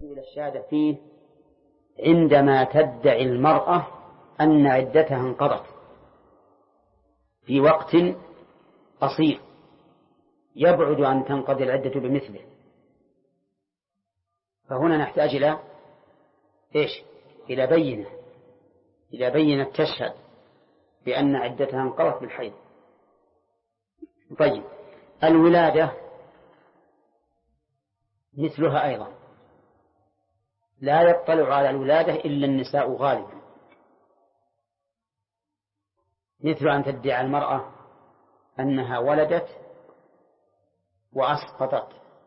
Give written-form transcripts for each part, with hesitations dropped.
إلى الشهادة فيه عندما تدعي المرأة أن عدتها انقضت في وقت قصير يبعد أن تنقضي العدة بمثله، فهنا نحتاج إلى إيش؟ إلى بينة تشهد بأن عدتها انقضت بالحيض. طيب، الولادة مثلها أيضا، لا يطلع على الولادة إلا النساء غالبا، مثل أن تدعي المرأة أنها ولدت وأسقطت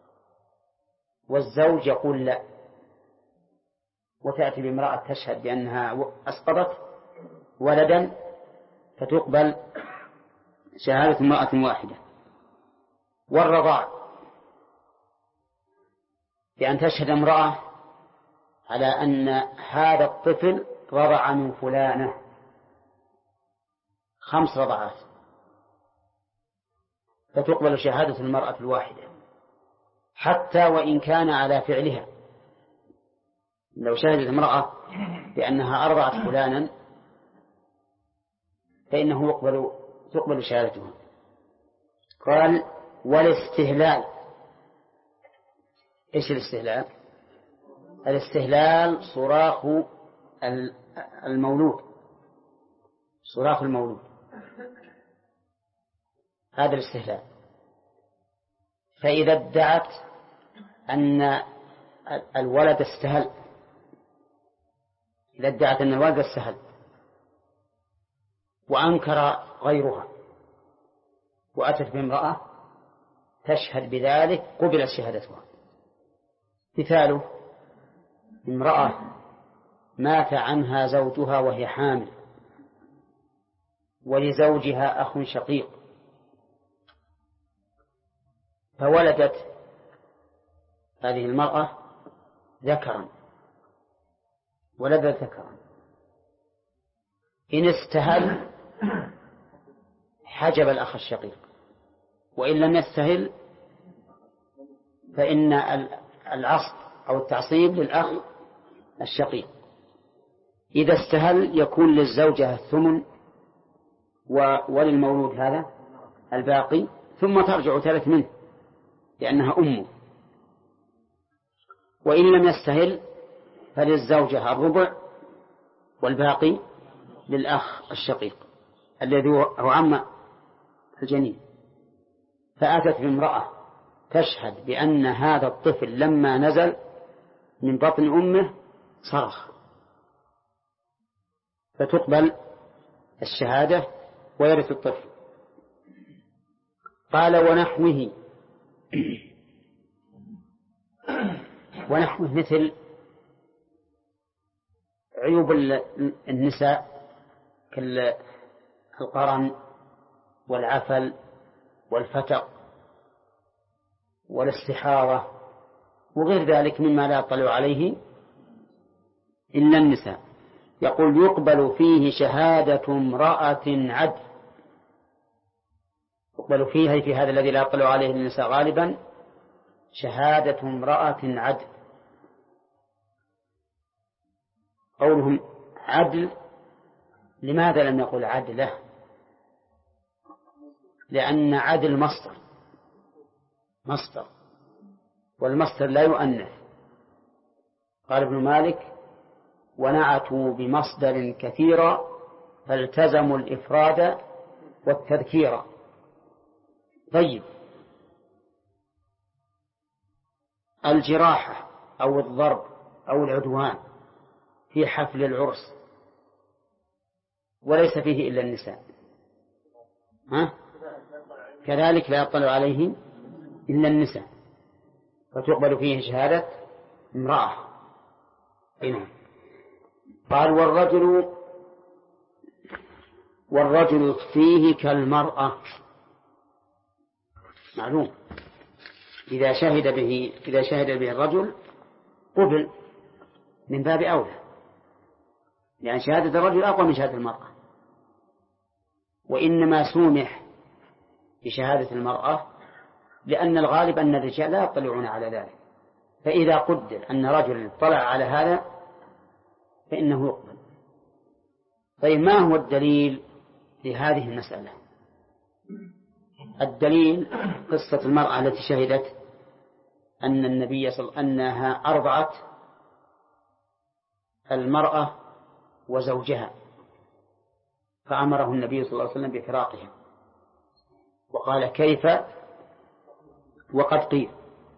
والزوج يقول لا، وتأتي بامرأة تشهد بأنها أسقطت ولدا فتقبل شهادة امرأة واحدة. والرضاع بأن تشهد امرأة على أن هذا الطفل رضع من فلانة 5 رضعات فتقبل شهادة المرأة الواحدة حتى وإن كان على فعلها. لو شهدت امرأة بأنها أرضعت فلانا فإنه تقبل شهادتها. قال والاستهلال. إيش الاستهلال؟ الاستهلال صراخ المولود، صراخ المولود، هذا الاستهلال. فإذا ادعت أن الولد استهل، إذا ادعت أن الولد استهل وأنكر غيرها وأتت بامرأة تشهد بذلك قبل شهادتها. مثاله امرأة مات عنها زوجها وهي حامل ولزوجها أخ شقيق فولدت هذه المرأة ذكرا، ولدت ذكرا، إن استهل حجب الأخ الشقيق، وإن لم يستهل فإن العصب أو التعصيب للأخ الشقيق. إذا استهل يكون للزوجة الثمن وللمولود هذا الباقي، ثم ترجع ثلث منه لأنها أمه. وإن لم يستهل فللزوجة الربع والباقي للأخ الشقيق الذي هو عم الجنين. فأتت بامرأة تشهد بأن هذا الطفل لما نزل من بطن أمه صرخ، فتقبل الشهادة ويرث الطفل. قال ونحوه. ونحوه مثل عيوب النساء كالقرن والعفل والفتق والاستحاضة وغير ذلك مما لا يطلع عليه إلا النساء. يقول يقبل فيه شهادة امرأة عدل، يقبل فيه في هذا الذي لا يطلع عليه النساء غالبا شهادة امرأة عدل. قولهم عدل، لماذا لم يقل عدله؟ لأن عدل مصدر والمصدر لا يؤنث. قال ابن مالك ونعتوا بمصدر كثيرا فالتزموا الإفراد والتذكير. طيب، الجراحة أو الضرب أو العدوان في حفل العرس وليس فيه إلا النساء، كذلك لا يطلع عليه إلا النساء، فتقبل فيه شهادة امرأة. قال والرجل فيه كالمرأة. معلوم إذا شهد به الرجل قبل من باب أولى، يعني شهادة الرجل أقوى من شهادة المرأة. وإنما سومح بشهادة المرأة لأن الغالب أن الرجال لا يطلعون على ذلك، فإذا قدر أن رجل اطلع على هذا فإنه يقبل. طيب ما هو الدليل لهذه المسألة؟ الدليل قصة المرأة التي شهدت أن النبي أنها أرضعت المرأة وزوجها، فأمره النبي صلى الله عليه وسلم بفراقها، وقال كيف وقد قيل.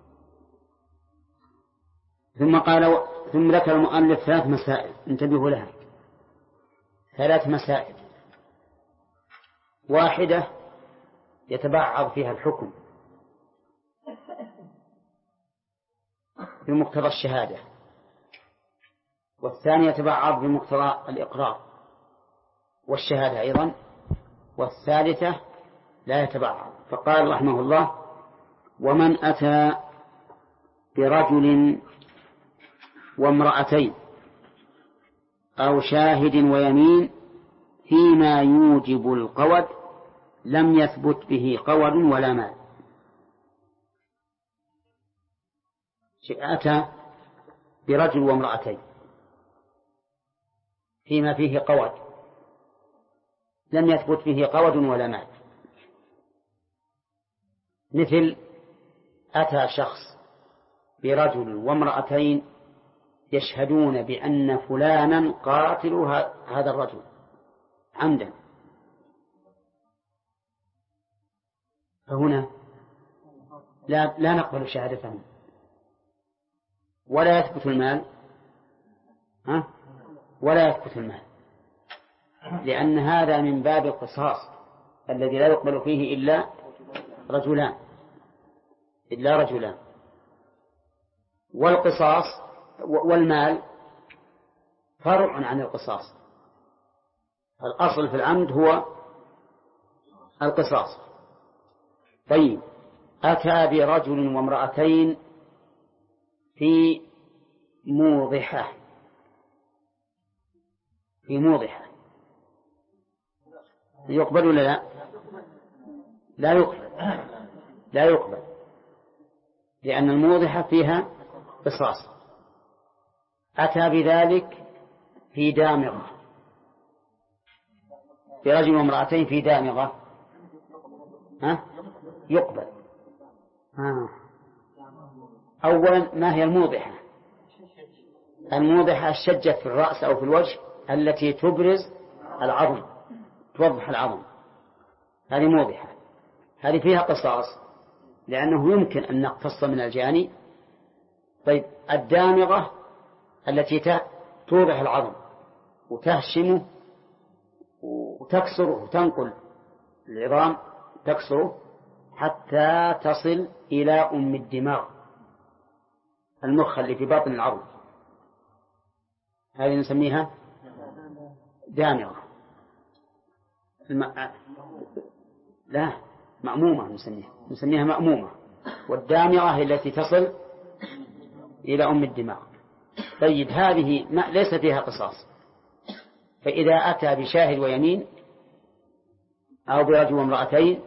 ثم ذكر المؤلف 3 مسائل، انتبهوا لها، 3 مسائل. واحدة يتبعض فيها الحكم بمقتضى الشهادة، والثانية يتبعض بمقتضى الإقرار والشهادة أيضا، والثالثة لا يتبعض. فقال رحمه الله: ومن أتى برجل وامرأتين أو شاهد ويمين فيما يوجب القود لم يثبت به قود ولا مال. أتى برجل وامرأتين فيما فيه قود لم يثبت به قود ولا مال، مثل أتى شخص برجل وامرأتين يشهدون بأن فلانا قاتل هذا الرجل عمدا، فهنا لا نقبل شهادتهم ولا يثبت المال، ولا يثبت المال، لأن هذا من باب القصاص الذي لا يقبل فيه إلا رجلان. والقصاص والمال فرع عن القصاص، الأصل في العمد هو القصاص. طيب، أتى برجل وامرأتين في موضحة يقبل ولا لا؟ لا يقبل، لأن الموضحة فيها قصاص. أتى بذلك في دامغة، برجل وامرأتين في دامغة، يقبل. أولا، ما هي الموضحة؟ الموضحة الشجة في الرأس أو في الوجه التي تبرز العظم، توضح العظم، هذه موضحة، هذه فيها قصاص لأنه يمكن أن نقتص من الجاني. طيب، الدامغة التي توضح العظم وتهشمه وتكسره وتنقل العظام، تكسره حتى تصل إلى أم الدماغ، المخ اللي في باطن العظم، هذه نسميها دامغة. لا، مأمومة نسميها مأمومة، والدامغة هي التي تصل إلى أم الدماغ. طيب، هذه ليس فيها قصاص، فإذا أتى بشاهد ويمين أو برجل وامرأتين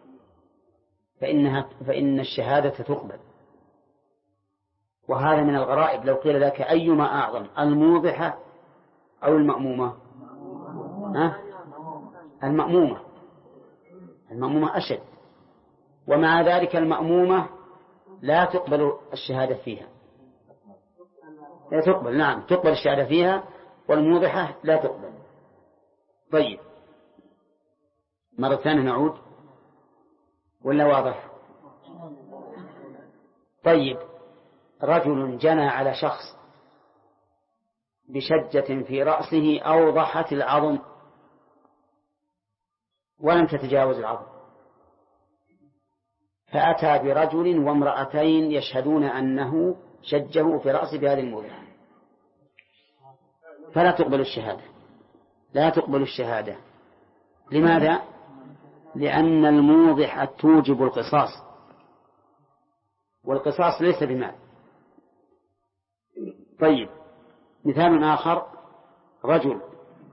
فإن الشهادة تقبل. وهذا من الغرائب، لو قيل لك أيما أعظم، الموضحة أو المأمومة؟ المأمومة أشد، ومع ذلك المأمومة لا تقبل الشهادة فيها. لا تقبل، نعم تقبل الشهادة فيها، والموضحة لا تقبل. طيب، مرة ثانية نعود ولا واضح؟ طيب، رجل جنى على شخص بشجة في رأسه أوضحت العظم ولم تتجاوز العظم، فأتى برجل وامرأتين يشهدون أنه شجه في رأسه بهذه الموضحة، فلا تقبل الشهادة، لا تقبل الشهادة. لماذا؟ لأن الموضحة توجب القصاص، والقصاص ليس بمال. طيب، مثال آخر، رجل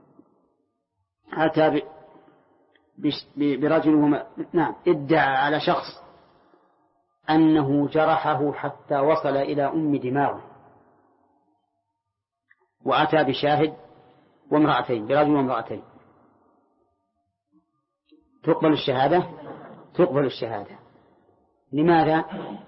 أتى برجل ادعى على شخص أنه جرحه حتى وصل إلى أم دماغه، وأتى بشاهد وامرأتين، برجل وامرأتين، تقبل الشهادة؟ تقبل الشهادة. لماذا؟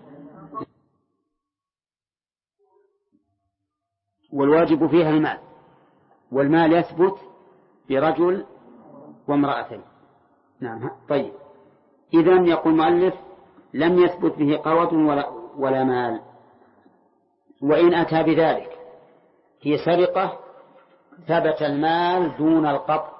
والواجب فيها المال، والمال يثبت برجل وامرأتين. نعم. طيب، إذن يقول المؤلف لم يثبت به قوة ولا مال. وإن أتى بذلك هي سرقة ثبت المال دون القطع.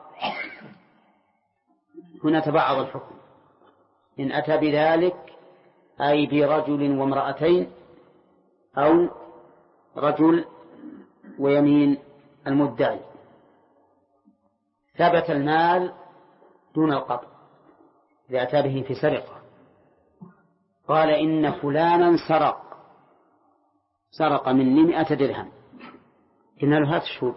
هنا تبعض الحكم. إن أتى بذلك أي برجل وامرأتين أو رجل ويمين المدعي، ثبت المال دون القطع إذا أتى به في سرقة. قال إن فلانا سرق مني 100 درهم، إن له 3 شهود،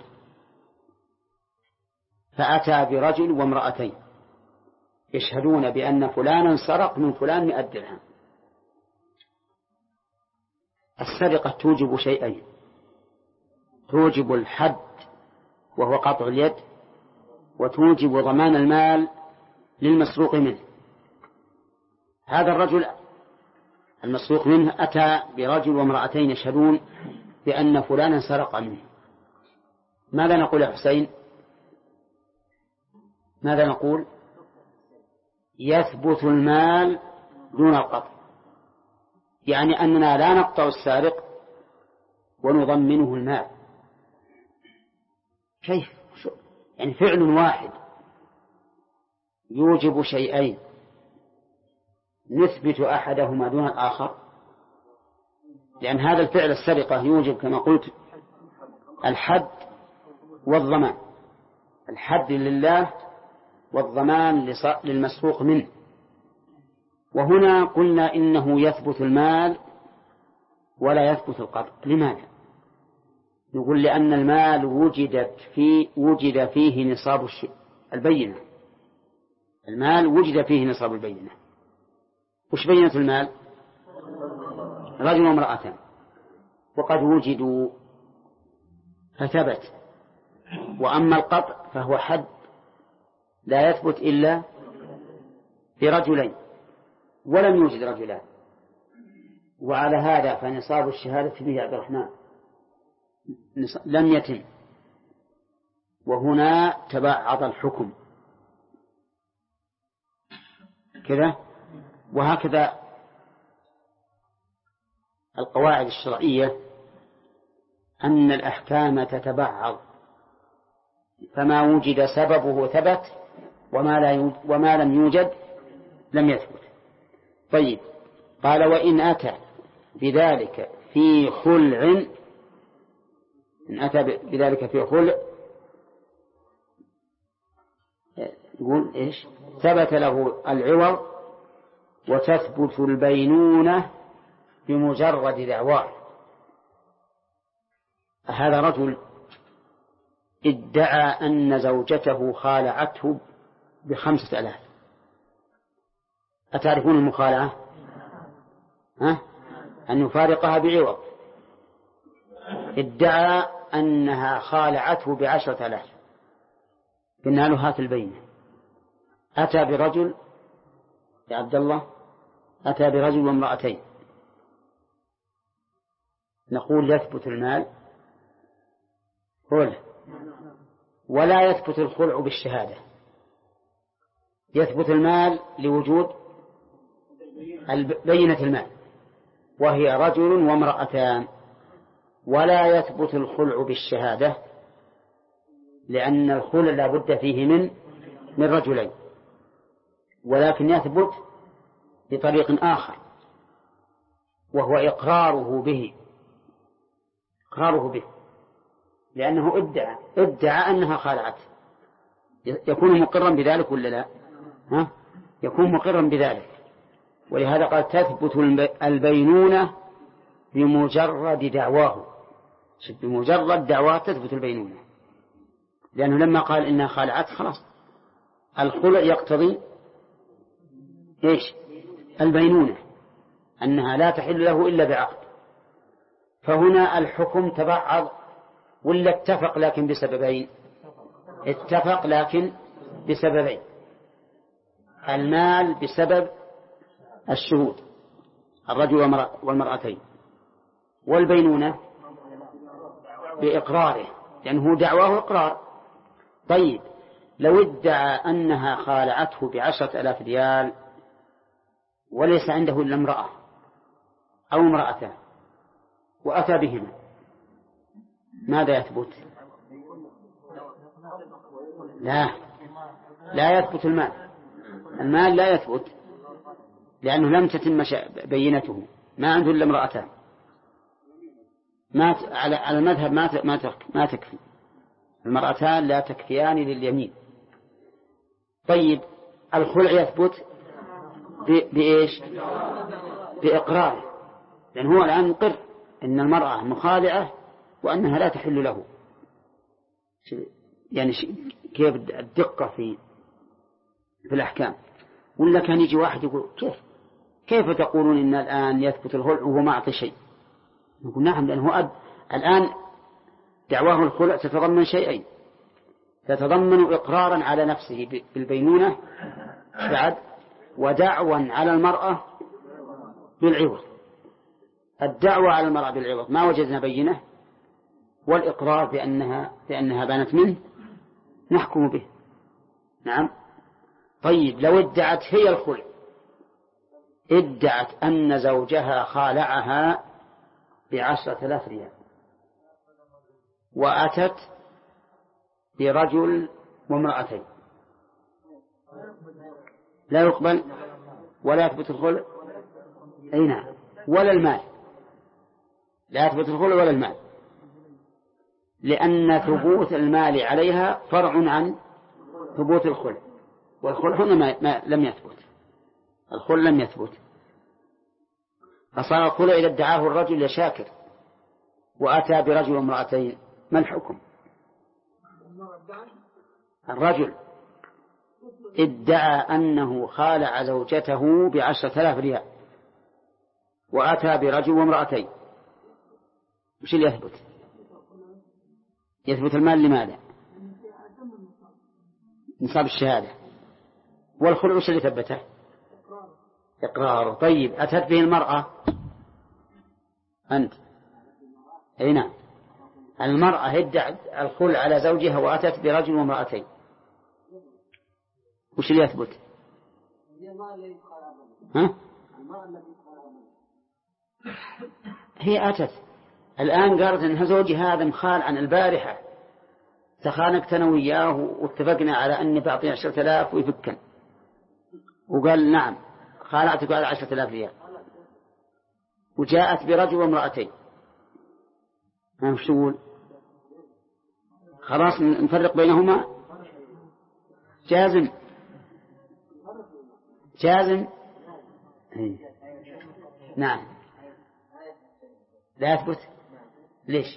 فأتى برجل وامرأتين يشهدون بأن فلانا سرق من فلان 100 درهم. السرقة توجب شيئين: توجب الحد وهو قطع اليد، وتوجب ضمان المال للمسروق منه. هذا الرجل المسروق منه أتى برجل وامرأتين يشهدون بأن فلانا سرق منه. ماذا نقول يا حسين؟ ماذا نقول؟ يثبت المال دون القطع، يعني أننا لا نقطع السارق ونضمنه المال. كيف؟ يعني فعل واحد يوجب شيئين نثبت أحدهما دون الآخر، لأن هذا الفعل السرقة يوجب كما قلت الحد والضمان، الحد لله والضمان للمسروق منه. وهنا قلنا إنه يثبت المال ولا يثبت القطع. لماذا؟ نقول لأن المال وجد فيه نصاب البينة. المال وجد فيه نصاب البينة. وش بينة المال؟ رجل وامرأتان، وقد وجدوا فثبت. وأما القطع فهو حد لا يثبت إلا برجلين، ولم يوجد رجلان. وعلى هذا فنصاب الشهادة به عبد الرحمن لم يتم، وهنا تبعض الحكم كذا. وهكذا القواعد الشرعية أن الأحكام تتبعض، فما وجد سببه ثبت وما لم يوجد لم يثبت. طيب، قال وإن أتى بذلك في خلع، إن أتى بذلك في خلع يقول إيش؟ ثبت له العوض وتثبت البينونة بمجرد دعواه. هذا رجل ادعى أن زوجته خالعته ب5,000. أتعرفون المخالعة؟ أن يفارقها بعوض. ادعى أنها خالعته ب10,000، قلنا له هات البينة. أتى برجل يا عبد الله، أتى برجل وامرأتين، نقول يثبت المال ولا يثبت الخلع بالشهادة. يثبت المال لوجود بينة المال وهي رجل وامرأتان، ولا يثبت الخلع بالشهادة لأن الخلع لا بد فيه من رجلين، ولكن يثبت بطريق آخر وهو إقراره به لأنه ادعى أنها خالعت. يكون مقرا بذلك ولا لا؟ يكون مقرا بذلك. ولهذا قال تثبت البينونة بمجرد دعواه. بمجرد دعواه تثبت البينونة، لأنه لما قال إنها خالعت خلاص. الخلع يقتضي إيش؟ البينونة، أنها لا تحل له إلا بعقد. فهنا الحكم تبعض ولا اتفق لكن بسببين؟ اتفق لكن بسببين. المال بسبب الشهود الرجل والمرأتين، والبينونة بإقراره لأنه دعواه إقرار. طيب لو ادعى أنها خالعته ب10,000 ريال وليس عنده إلا امرأة أو امرأتان وأتى بهما، ماذا يثبت؟ لا يثبت المال لا يثبت، لأنه لم تتم بينته، ما عنده إلا امرأتان، على المذهب ما تكفي، المرأتان لا تكفيان لليمين. طيب الخلع يثبت بإيش؟ بإقراره، لأن هو الآن مقر إن المرأة مخالعة وأنها لا تحل له. يعني كيف الدقة في الأحكام. ولا كان يجي واحد يقول كيف تقولون إن الآن يثبت الخلع وهو ما أعطي شيء؟ نقول نعم، لأنه الآن دعواه الخلع تتضمن شيئين، تتضمن إقرارا على نفسه بالبينونة بعد، ودعوى على المرأة بالعوض. الدعوة على المرأة بالعوض ما وجدنا بينة، والإقرار بأنها بانت منه نحكم به. نعم. طيب لو ادعت هي الخلع، ادعت أن زوجها خالعها ب10,000 ريال وأتت برجل وامرأتين، لا يقبل ولا يثبت الخلع. أي نعم. ولا المال، لا يثبت الخلع ولا المال، لأن ثبوت المال عليها فرع عن ثبوت الخلع، والخلع هنا لم يثبت، الخلع لم يثبت. فصار الخلع إذا ادعاه الرجل يا شاكر وأتى برجل وامرأتين، ما الحكم؟ الرجل ادعى أنه خالع زوجته ب10,000 ريال وأتى برجل وامرأتين، وش اللي يثبت؟ يثبت المال. لماذا؟ نصاب الشهادة. والخلع وش اللي ثبته؟ إقراره. طيب أتت به المرأة أنت. أي نعم. المرأة ادعت الخلع على زوجها وأتت برجل وامرأتين، وش اللي يثبت؟ هي أتت الآن قالت إن زوجي هذا مخال عن البارحة، تخانقت أنا وياه واتفقنا على أني بعطيه 10,000 ويفكن، وقال نعم خالعتك على 10,000 ريال، وجاءت برجل وامرأتين، ما وش تقول؟ خلاص نفرق بينهما؟ جازم. نعم. لا يثبت. ليش؟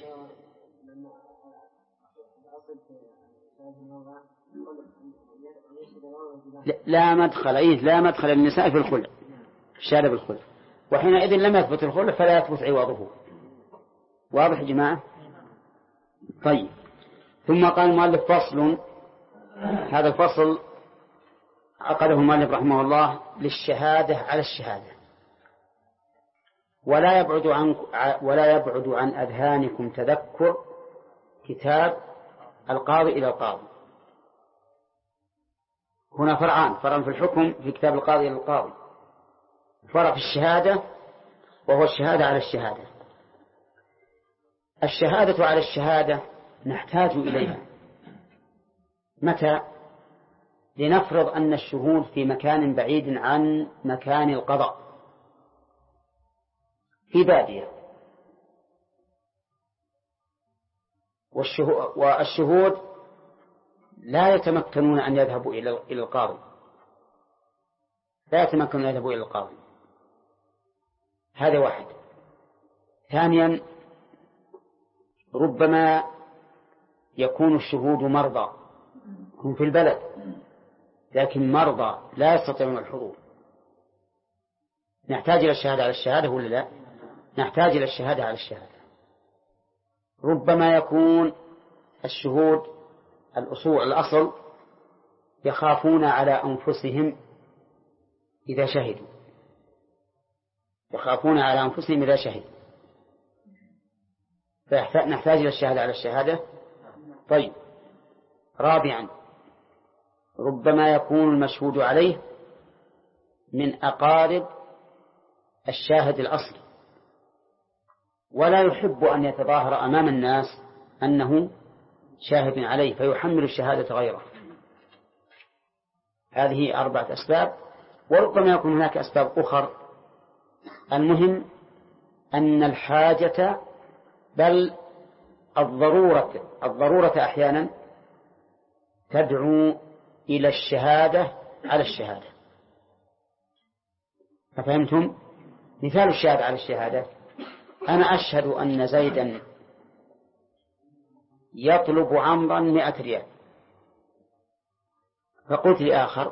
لا مدخل النساء في الخلع، الشارب الخلع، وحينئذ لم يثبت الخلع فلا يثبت عوضه. واضح يا جماعة؟ طيب. ثم قال المؤلف فصل. هذا الفصل عقده المؤلف رحمه الله للشهادة على الشهادة. ولا يبعد عن أذهانكم تذكر كتاب القاضي إلى القاضي. هنا فرعان، فرع في الحكم في كتاب القاضي إلى القاضي، فرع في الشهادة وهو الشهادة على الشهادة. الشهادة على الشهادة نحتاج إليها متى؟ لنفرض أن الشهود في مكان بعيد عن مكان القضاء، في بادية، والشهود لا يتمكنون أن يذهبوا إلى القاضي، لا يتمكنون أن يذهبوا إلى القاضي. هذا واحد. ثانيا ربما يكون الشهود مرضى، هم في البلد لكن مرضى لا يستطيعون الحضور، نحتاج إلى الشهادة على الشهادة ولا لا؟ نحتاج إلى الشهادة على الشهادة. ربما يكون الشهود الأصل يخافون على أنفسهم إذا شهدوا، يخافون على أنفسهم إذا شهدوا، فنحتاج إلى الشهادة على الشهادة. طيب، رابعا، ربما يكون المشهود عليه من أقارب الشاهد الأصلي، ولا يحب أن يتظاهر أمام الناس أنه شاهد عليه فيحمل الشهادة غيره. هذه 4 أسباب، وربما يكون هناك أسباب أخر. المهم أن الحاجة بل الضرورة أحيانا تدعو إلى الشهادة على الشهادة. ففهمتم؟ مثال الشهادة على الشهادة: أنا أشهد أن زيدا يطلب عمرا 100 ريال، فقلت لآخر: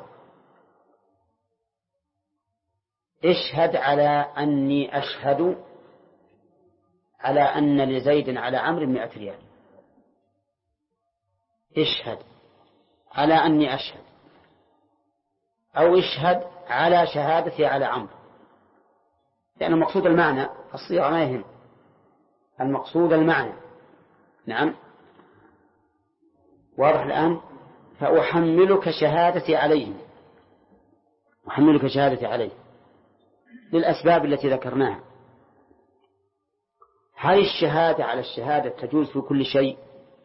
اشهد على أني أشهد على أن لزيد على عمرو 100 ريال. اشهد على أني أشهد، أو اشهد على شهادتي على عمرو، لأن المقصود المعنى، الصيغة ما يهم، المقصود المعنى. نعم، واضح الآن؟ فأحملك شهادتي عليه، أحملك شهادتي عليه للأسباب التي ذكرناها. هل الشهادة على الشهادة تجوز في كل شيء؟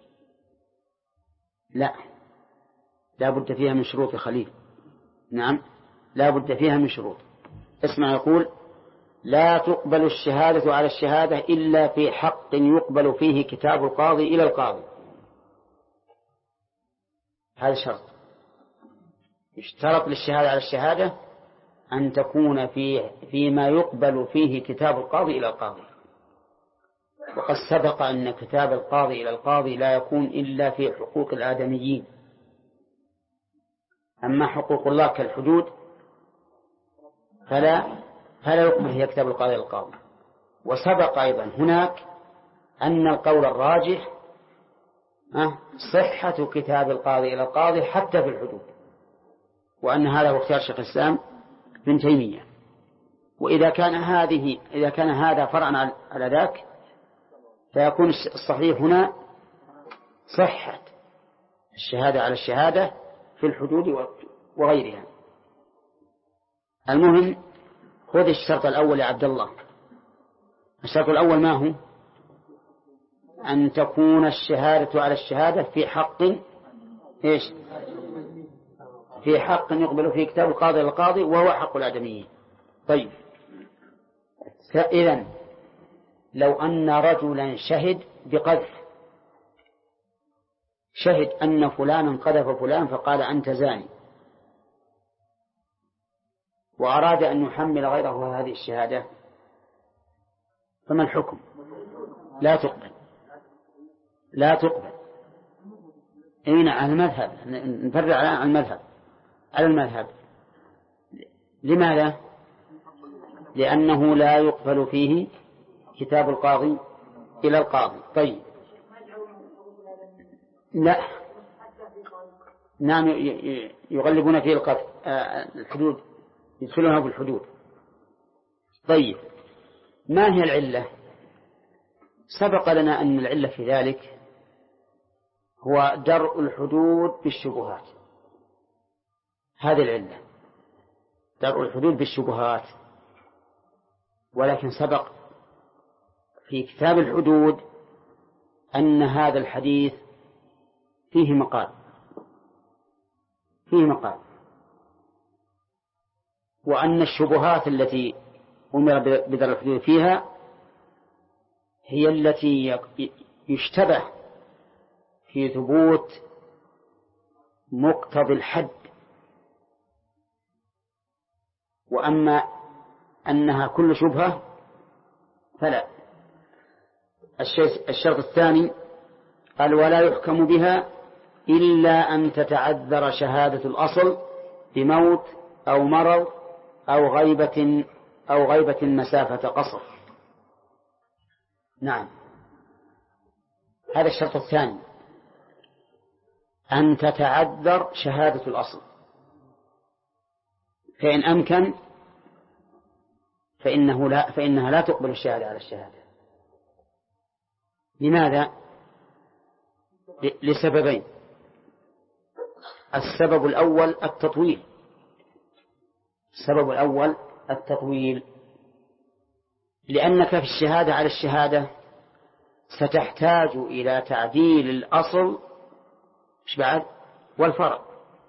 لا بد فيها من شروط خليل. نعم، لا بد فيها من شروط. اسمع، يقول: لا تقبل الشهادة على الشهادة إلا في حق يقبل فيه كتاب القاضي إلى القاضي. هذا شرط، يشترط للشهادة على الشهادة أن تكون فيما يقبل فيه كتاب القاضي إلى القاضي. وقد سبق أن كتاب القاضي إلى القاضي لا يكون إلا في حقوق الآدميين، أما حقوق الله كالحدود فلا يقبل هي كتاب القاضي إلى القاضي. وسبق أيضا هناك أن القول الراجح صحة كتاب القاضي إلى القاضي حتى في الحدود، وأن هذا هو اختيار شيخ الإسلام ابن تيمية. وإذا كان هذا فرعا على ذاك، فيكون الصحيح هنا صحة الشهادة على الشهادة في الحدود وغيرها. المهم، خذ الشرط الأول يا عبد الله. الشرط الأول ما هو؟ أن تكون الشهادة على الشهادة في حق إيش؟ في حق يقبل فيه كتاب القاضي للقاضي، وهو حق الآدميين. طيب، إذن لو أن رجلا شهد بقذف، شهد أن فلانا قذف فلان فقال أنت زاني، وأراد أن يحمل غيره هذه الشهادة، فما الحكم؟ لا تقبل. على المذهب، نفرع على المذهب. لماذا؟ لأنه لا يقبل فيه كتاب القاضي إلى القاضي. طيب، لا، نعم، يغلبون فيه الحدود، يدخلونها بالحدود. طيب، ما هي العلة؟ سبق لنا أن العلة في ذلك هو درء الحدود بالشبهات. هذه العلة، درء الحدود بالشبهات. ولكن سبق في كتاب الحدود أن هذا الحديث فيه مقال، وأن الشبهات التي أمر بدرء الحدود فيها هي التي يشتبه في ثبوت مقتضى الحد، وأما أنها كل شبهة فلا. الشرط الثاني قال: ولا يحكم بها إلا أن تتعذر شهادة الأصل بموت أو مرض أو غيبة أو غيبة مسافة قصر. نعم، هذا الشرط الثاني، أن تتعذر شهادة الأصل، فإن أمكن فإنها لا تقبل الشهادة على الشهادة. لماذا؟ لسببين. السبب الأول التطويل، لأنك في الشهادة على الشهادة ستحتاج إلى تعديل الأصل والفرع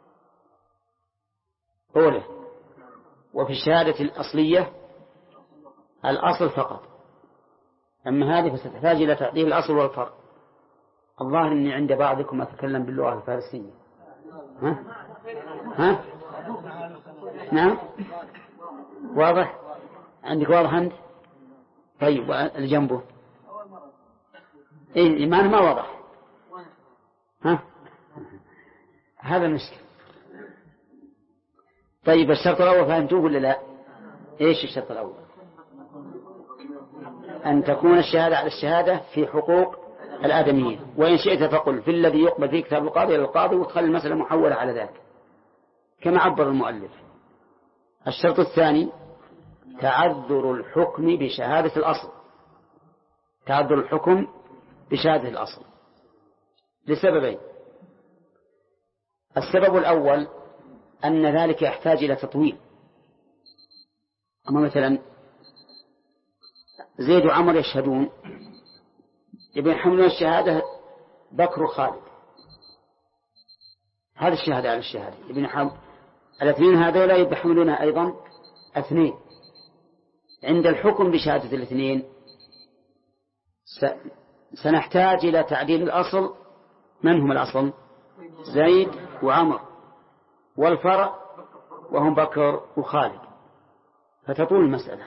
أوله، وفي الشهادة الأصلية الأصل فقط، أما هذه فستحتاج إلى تعديل الأصل والفرع. الظاهر أني عند بعضكم أتكلم باللغة الفارسية. ها؟ نعم، واضح عندك؟ واضح أنت؟ طيب، اللي جنبه إيه ما واضح؟ ها؟ هذا المشكل. طيب، الشرط الأول فهمتوه ولا لا؟ إيش الشرط الأول؟ أن تكون الشهادة على الشهادة في حقوق الآدميين، وإن شئت فقل في الذي يقبل فيه كتاب القاضي إلى القاضي، وتخلي المسألة محولة على ذلك كما عبر المؤلف. الشرط الثاني تعذر الحكم بشهادة الأصل، لسببين. السبب الأول أن ذلك يحتاج إلى تطويل. أما مثلا زيد وعمر يشهدون، يبين حملون الشهادة بكر وخالد، هذا الشهادة على الشهادة، الاثنين هذولا يحملونها أيضا اثنين. عند الحكم بشهادة الاثنين سنحتاج إلى تعديل الأصل. من هم الأصل؟ زيد وعمر، والفرع وهم بكر وخالد، فتطول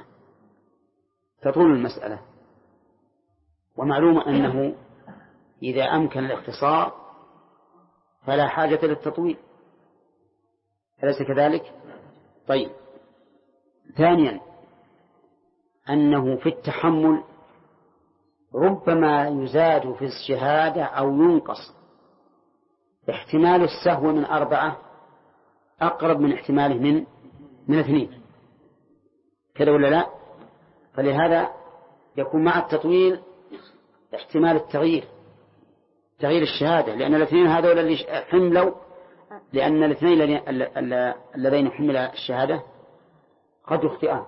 المسألة. ومعلوم أنه إذا أمكن الاختصار فلا حاجة للتطويل، أليس كذلك؟ طيب، ثانيا أنه في التحمل ربما يزاد في الشهادة أو ينقص. احتمال السهو من 4 أقرب من احتماله من 2، كذا ولا لا؟ فلهذا يكون مع التطويل احتمال تغيير الشهادة، لأن الاثنين هذول اللي حملوا، لأن الاثنين الذين حمل الشهادة قد يخطئان.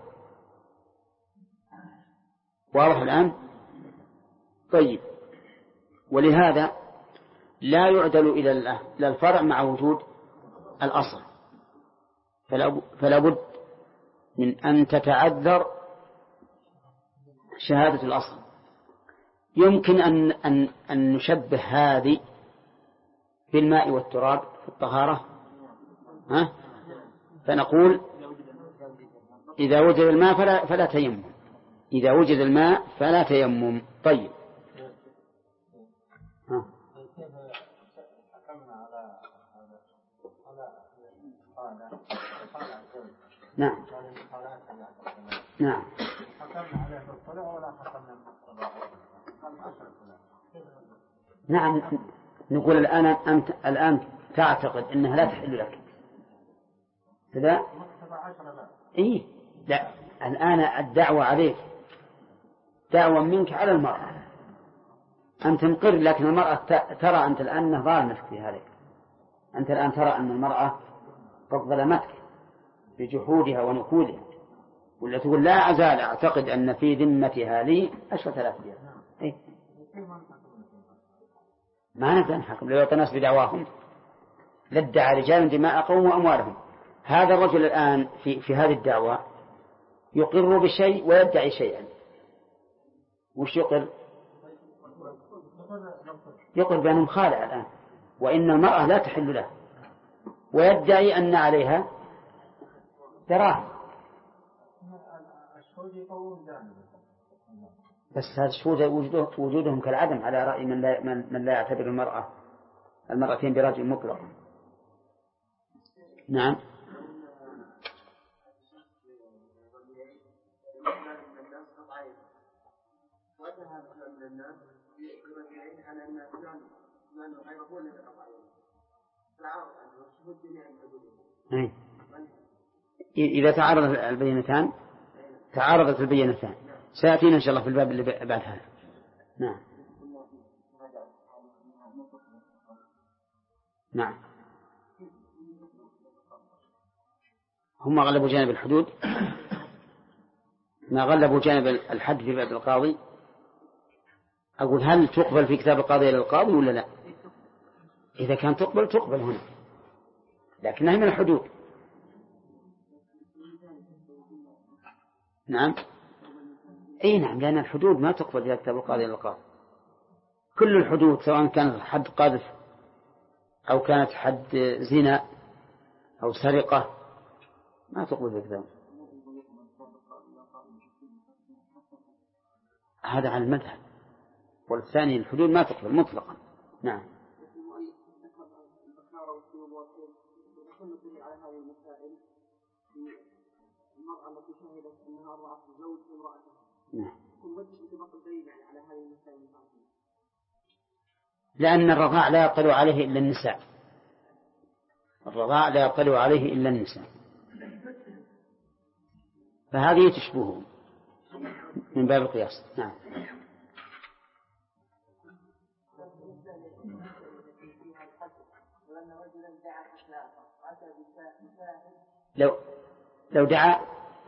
واضح الآن؟ طيب، ولهذا لا يعدل إلى الفرع مع وجود الأصل، فلا بد من أن تتعذر شهادة الأصل. يمكن أن نشبه هذه بالماء والتراب في الطهارة، فنقول إذا وجد الماء فلا تيمم، إذا وجد الماء فلا تيمم. طيب، نعم نعم، نقول أنت الآن تعتقد أنها لا تحل لك كذا؟ إيه، لا، الآن الدعوة عليك دعوة منك على المرأة، أنت مقر، لكن المرأة ترى أنت الآن أنه ظالمك في هذا. أنت الآن ترى أن المرأة قد ظلمتك بجحودها ونكولها، ولا تقول لا أزال أعتقد أن في ذمتها لي 10,000 ريال. إيه؟ ما نقدر نحكم لو الناس بدعواهم، لادعى رجال دماء قوم وأموالهم. هذا الرجل الآن في هذه الدعوة يقر بشيء ويدعي شيئا. وش يقر بأنه مخالع الآن، وإن المرأة لا تحل له، ويدعي أن عليها دراهم. بس هذا الشهود وجودهم كالعدم على رأي من لا يعتبر المرأتين برجل مطلق. نعم، إذا تعارضت البينتان سيأتينا إن شاء الله في الباب اللي بعد هذا. نعم. نعم. هم غلبوا جانب الحدود، ما غلبوا جانب الحد في باب القاضي. أقول هل تقبل في كتاب القاضي إلى القاضي ولا لا؟ إذا كان تقبل هنا، لكنها من الحدود. نعم. أي نعم، لأن الحدود ما تقبل في كتاب القاضي إلى القاضي. كل الحدود سواء كانت حد قذف أو كانت حد زنا أو سرقة ما تقبل في كتاب. هذا على المذهب، والثاني الحدود ما تقبل مطلقا. نعم. لأن الرضاع لا يطلع عليه إلا النساء، الرضاع لا يطلع عليه إلا النساء، فهذه تشبهه من باب القياس. نعم. لو دعا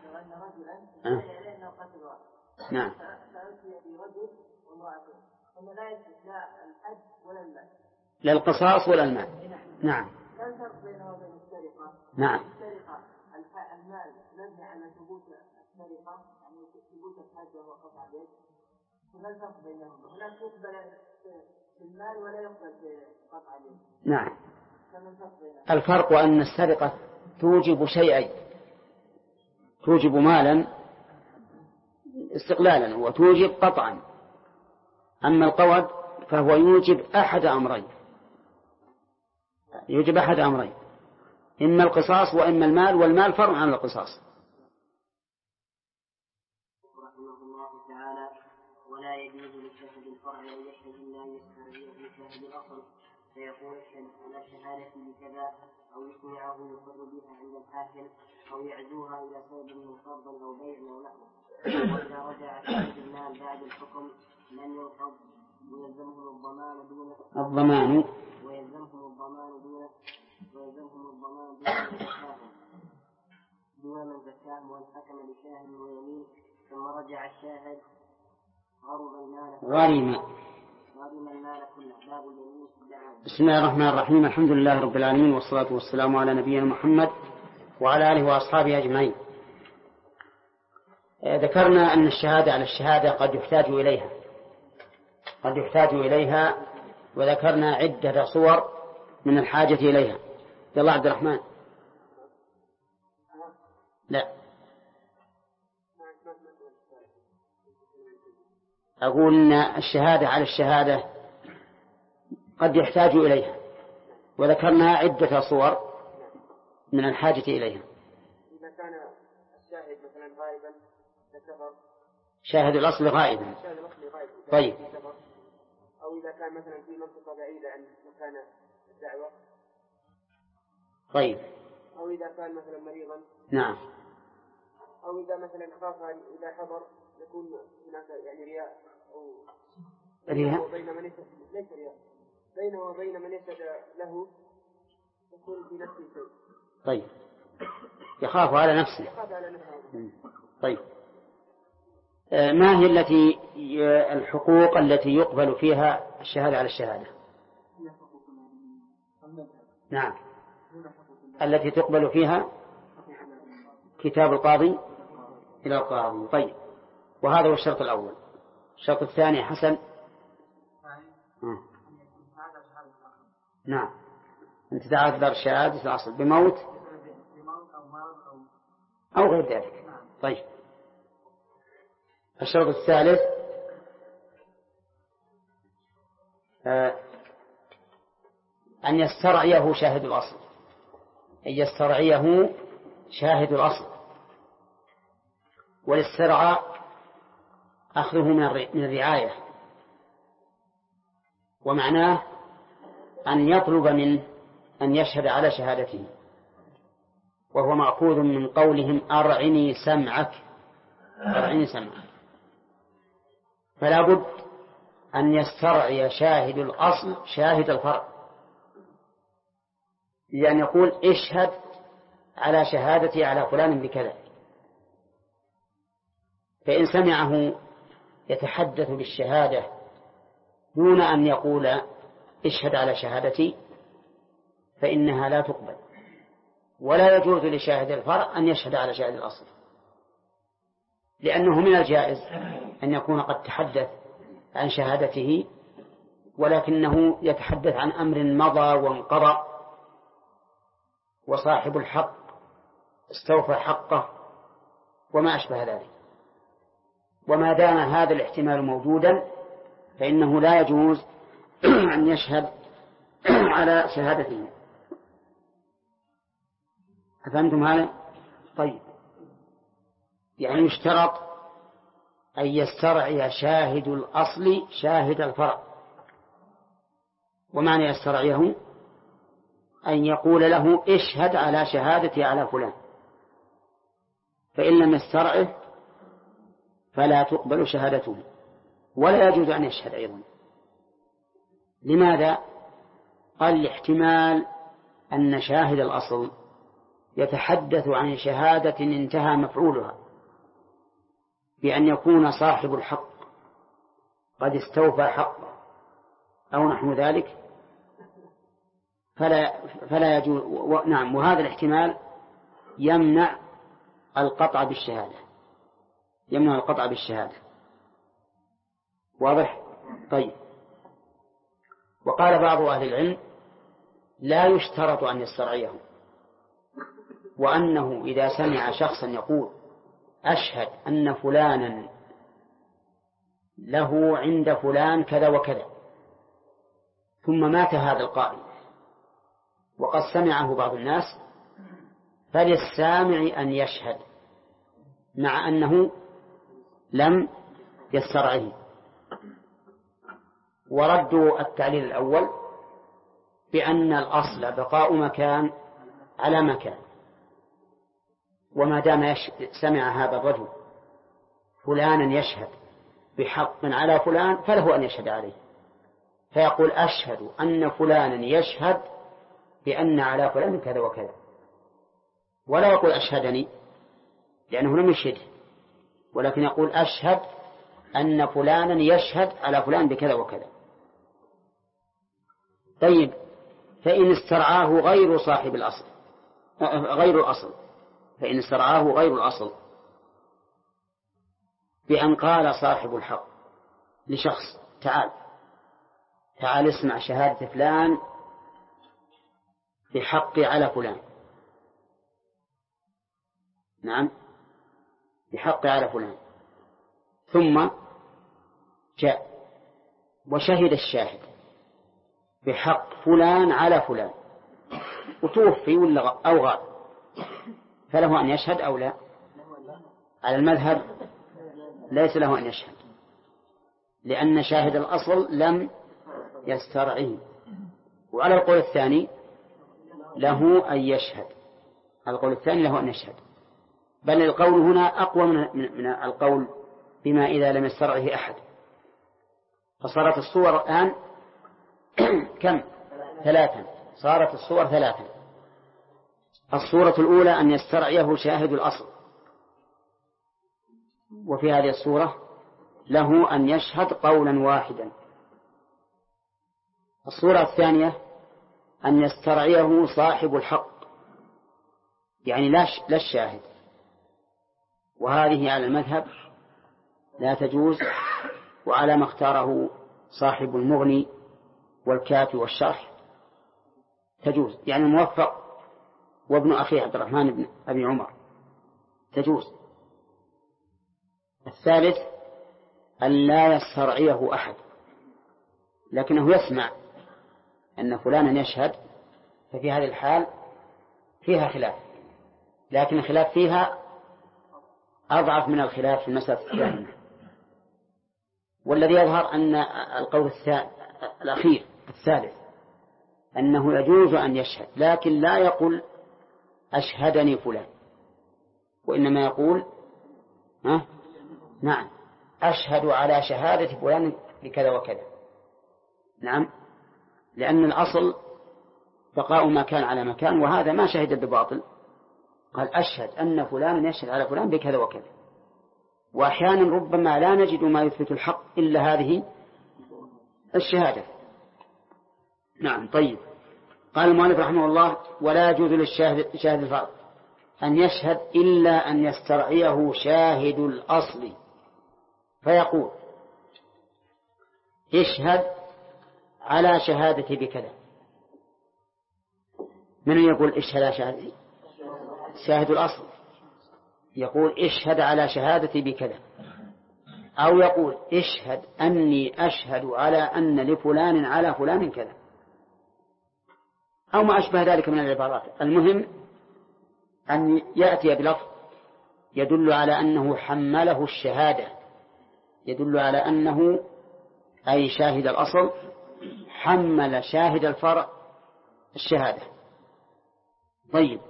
نعم. لا القصاص ولا المال. نعم. نعم. المال مبني على ثبوت السرقة، يعني ثبوت الحد وهو قطع اليد، فما الفرق بينهم؟ هناك يقبل في المال ولا يقبل في قطع اليد. نعم. الفرق أن السرقة توجب شيئين، توجب مالا استقلالا وتوجب قطعا. أما القود فهو يوجب أحد أمرين، يوجب أحد أمرين، إما القصاص وإما المال، والمال فرع عن القصاص. رحمه الله تعالى: ولا يجوز لشاهد الفرع أن يشهد إلا أن يسترجع لشاهد الأصل، فيقول اشهد على شهادتي بكذا، أو يسمعه يقر بها عند الحاكم، أو يعزوها إلى سبب من قرض أو بيع أو نحوه. وإذا رجع شاهد المال بعد الحكم لم ينقض ويلزمهم الضمان دون من زكاهم وإن حكم بشاهد ويمين ثم رجع الشاهد غرم المال كله. باب اليمين في الدعاوى. بسم الله الرحمن الرحيم. الحمد لله رب العالمين، والصلاة والسلام على نبينا محمد وعلى آله وأصحابه أجمعين. ذكرنا أن الشهادة على الشهادة قد يحتاج إليها، وذكرنا عدة صور من الحاجة إليها. يلا عبد الرحمن. لا، أقول أن الشهادة على الشهادة قد يحتاج إليها، وذكرنا عدة صور من الحاجة إليها. إذا كان الشاهد مثلا غائبا شاهد الأصل غائبا. طيب. أو إذا كان مثلا في منطقة بعيدة عن مكان الدعوة. طيب. أو إذا كان مثلا مريضا. نعم. أو إذا مثلا خاف إذا حضر يكون هناك يعني رياء أو رياء وبين من يشهد، ليس رياء، بينه وبين من يشهد له يكون في نفسه شيء. طيب. يخاف على نفسه. طيب. ما هي الحقوق التي يقبل فيها الشهادة على الشهادة؟ نعم. التي تقبل فيها كتاب القاضي إلى القاضي. طيب. وهذا هو الشرط الأول. الشرط الثاني حسن. نعم. أن تتعذر شهادة الأصل بموت أو غير ذلك. طيب. الشرط الثالث أن يسترعيه شاهد الأصل، أن يسترعيه شاهد الأصل. والاسترعاء أخذه من الرعاية، ومعناه أن يطلب منه أن يشهد على شهادته، وهو مأخوذ من قولهم أرعني سمعك، أرعني سمعك. فلا بد أن يسترعي شاهد الأصل شاهد الفرع، لأن يقول اشهد على شهادتي على فلان بكذا. فإن سمعه يتحدث بالشهادة دون أن يقول اشهد على شهادتي فإنها لا تقبل، ولا يجوز لشاهد الفرع أن يشهد على شاهد الأصل، لأنه من الجائز أن يكون قد تحدث عن شهادته ولكنه يتحدث عن أمر مضى وانقضى وصاحب الحق استوفى حقه وما أشبه ذلك. وما دام هذا الاحتمال موجودا فإنه لا يجوز أن يشهد على شهادته. أفهمتم هذا؟ طيب، يعني يشترط أن يسترعي شاهد الأصل شاهد الفرع. ومعنى يسترعيه أن يقول له اشهد على شهادتي على فلان، فإن لم يسترعه فلا تقبل شهادته ولا يجوز أن يشهد أيضا. لماذا؟ قال الاحتمال أن شاهد الأصل يتحدث عن شهادة انتهى مفعولها بأن يكون صاحب الحق قد استوفى حقه أو نحو ذلك، فلا يجوز. نعم، وهذا الاحتمال يمنع القطع بالشهادة، يمنع القطع بالشهادة. واضح؟ طيب. وقال بعض أهل العلم لا يشترط أن يسترعيه، وأنه إذا سمع شخصا يقول أشهد أن فلانا له عند فلان كذا وكذا، ثم مات هذا القائل وقد سمعه بعض الناس، فللسامع أن يشهد مع أنه لم يسترعه. وردوا التعليل الأول بأن الأصل بقاء مكان على مكان، وما دام سمع هذا الرجل فلانا يشهد بحق على فلان فله أن يشهد عليه، فيقول أشهد أن فلانا يشهد بأن على فلان كذا وكذا، ولا يقول أشهدني لأنه لم يشهده، ولكن يقول أشهد أن فلانا يشهد على فلان بكذا وكذا. طيب، فإن استرعاه غير صاحب الأصل غير الأصل، فإن استرعاه غير الأصل بأن قال صاحب الحق لشخص تعال اسمع شهادة فلان بحق على فلان، نعم بحق على فلان، ثم جاء وشهد الشاهد بحق فلان على فلان وتوفي ولا أو غاب، فله أن يشهد أو لا؟ على المذهب ليس له أن يشهد، لأن شاهد الأصل لم يسترعه. وعلى القول الثاني له أن يشهد، على القول الثاني له أن يشهد، بل القول هنا أقوى من القول بما إذا لم يسترعه أحد. فصارت الصور الآن كم؟ 3. صارت الصور 3. الصورة الأولى أن يسترعيه شاهد الأصل، وفي هذه الصورة له أن يشهد قولا واحدا. الصورة الثانية أن يسترعيه صاحب الحق، يعني لا الشاهد، وهذه على المذهب لا تجوز، وعلى ما اختاره صاحب المغني والكافي والشرح تجوز، يعني الموفق وابن أخي عبد الرحمن بن أبي عمر تجوز. الثالث أن لا يسترعيه أحد، لكنه يسمع أن فلانا يشهد، ففي هذه الحال فيها خلاف، لكن الخلاف فيها أضعف من الخلاف في المسألة الثانية. والذي يظهر أن القول الأخير الثالث أنه يجوز أن يشهد، لكن لا يقول أشهدني فلان، وإنما يقول نعم أشهد على شهادة فلان بكذا وكذا. نعم، لأن الأصل بقاء ما كان على مكان، وهذا ما شهد بباطل. قال أشهد أن فلان يشهد على فلان بكذا وكذا. وأحيانا ربما لا نجد ما يثبت الحق إلا هذه الشهادة. نعم. طيب، قال المؤلف رحمه الله: ولا يجوز للشاهد الفرد أن يشهد إلا أن يسترعيه شاهد الأصل فيقول: اشهد على شهادتي بكذا. من يقول اشهد على شهادتي؟ شاهد الأصل يقول اشهد على شهادتي بكذا، أو يقول اشهد أني أشهد على أن لفلان على فلان كذا، أو ما أشبه ذلك من العبارات. المهم أن يأتي بلفظ يدل على أنه حمله الشهادة، يدل على أنه أي شاهد الأصل حمل شاهد الفرع الشهادة. طيب،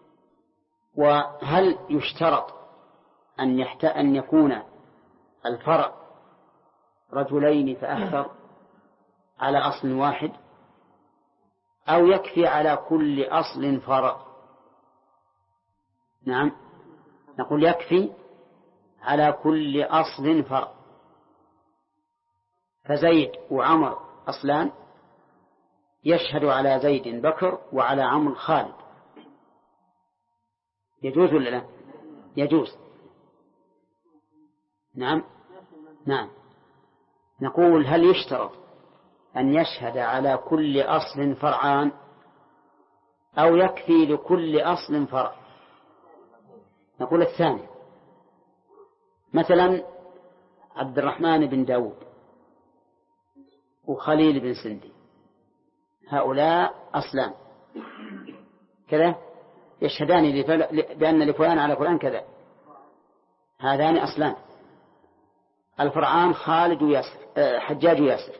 وهل يشترط أن يكون الفرع رجلين فأكثر على أصل واحد، أو يكفي على كل أصل فرع؟ نعم، نقول يكفي على كل أصل فرع. فزيد وعمر أصلان، يشهد على زيد بكر وعلى عمرو خالد. يجوز ولا لا؟ يجوز. نعم. نعم، نقول هل يشترط أن يشهد على كل أصل فرعان، أو يكفي لكل أصل فرع؟ نقول الثاني. مثلا عبد الرحمن بن داود وخليل بن سندي، هؤلاء أصلان كذا، يشهدان بأن لفلان على فلان كذا، هذان أصلان. الفرعان خالد وياسر، حجاج وياسر.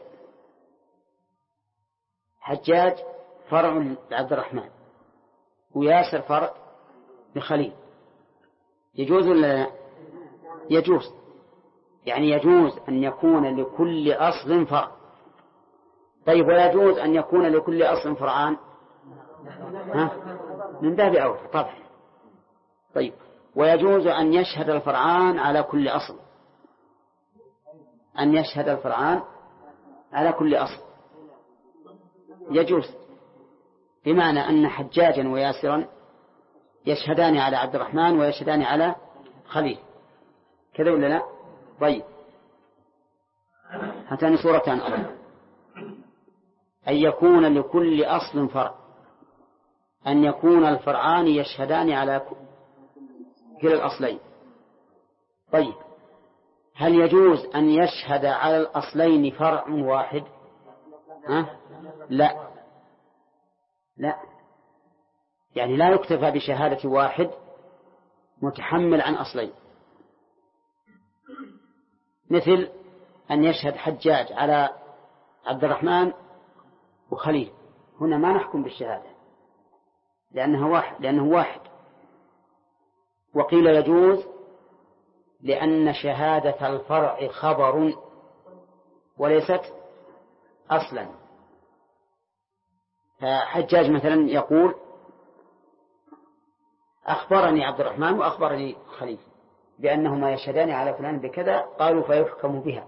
حجاج فرع لعبد الرحمن، وياسر فرع لخليل. يجوز ولا لا؟ يجوز. يعني يجوز أن يكون لكل أصل فرع. طيب، ويجوز أن يكون لكل أصل فرعان؟ من باب أولى طبعا. طيب، ويجوز أن يشهد الفرعان على كل أصل، أن يشهد الفرعان على كل أصل يجوز، بمعنى أن حجاجا وياسرا يشهدان على عبد الرحمن ويشهدان على خليل، كذا ولا لا؟ طيب، هاتان صورتان أولا: أن يكون لكل أصل فرع، أن يكون الفرعان يشهدان على كلا الأصلين. طيب، هل يجوز أن يشهد على الأصلين فرع واحد؟ لا، لا، يعني لا يكتفى بشهادة واحد متحمل عن أصلين. مثل أن يشهد حجاج على عبد الرحمن وخليل، هنا ما نحكم بالشهادة لأنه واحد. وقيل يجوز لأن شهادة الفرع خبر وليست أصلا. فحجاج مثلا يقول أخبرني عبد الرحمن وأخبرني خليل بأنهما يشهدان على فلان بكذا، قالوا فيحكم بها،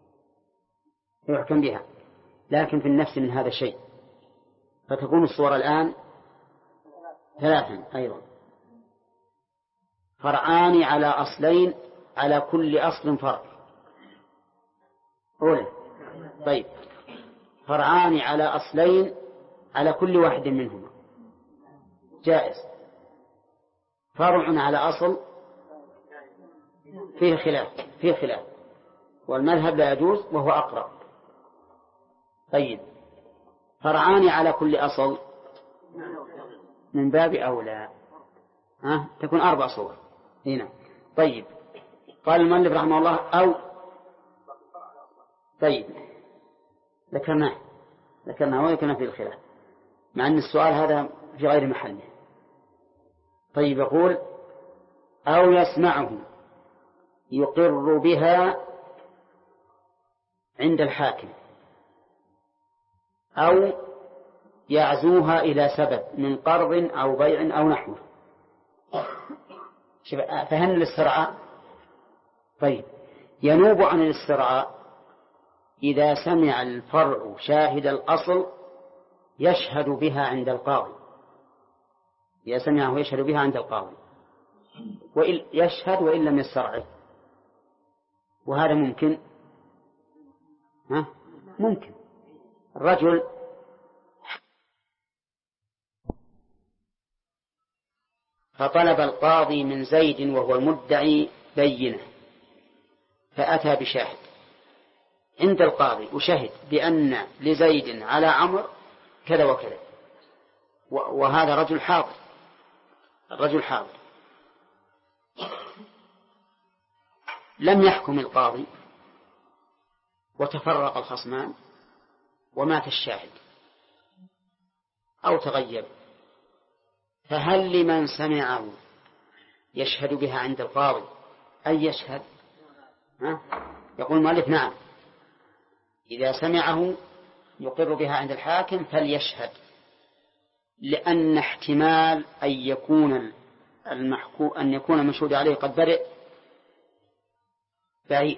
يحكم بها، لكن في النفس من هذا الشيء. فتكون الصورة الآن ثلاثا أيضا: فرعان على أصلين على كل أصل فرع أولى. طيب، فرعان على أصلين على كل واحد منهما جائز. فرع على أصل فيه خلاف، والمذهب لا يجوز وهو أقرب. طيب، فرعان على كل أصل من باب أولى، تكون 4 صور هنا. طيب، قال المؤلف رحمه الله: أو طيب، ذكرناه وذكرنا في الخلاف، مع أن السؤال هذا في غير محله. طيب، يقول أو يسمعه يقر بها عند الحاكم أو يعزوها إلى سبب من قرض أو بيع أو نحوه. فهن الاسترعاء. طيب، ينوب عن الاسترعاء إذا سمع الفرع شاهد الأصل يشهد بها عند القاضي، إذا سمعه يشهد بها عند القاضي يشهد وإن لم يسترعه، وهذا ممكن. ممكن. الرجل فطلب القاضي من زيد وهو المدعي بينة، فأتى بشاهد عند القاضي وشهد بأن لزيد على عمرو كذا وكذا، وهذا رجل حاضر، الرجل حاضر. لم يحكم القاضي وتفرق الخصمان ومات الشاهد أو تغيب، فهل لمن سمعه يشهد بها عند القاضي أن يشهد؟ يقول المؤلف نعم، إذا سمعه يقر بها عند الحاكم فليشهد، لأن احتمال أن يكون المشهود عليه قد برئ بعيد.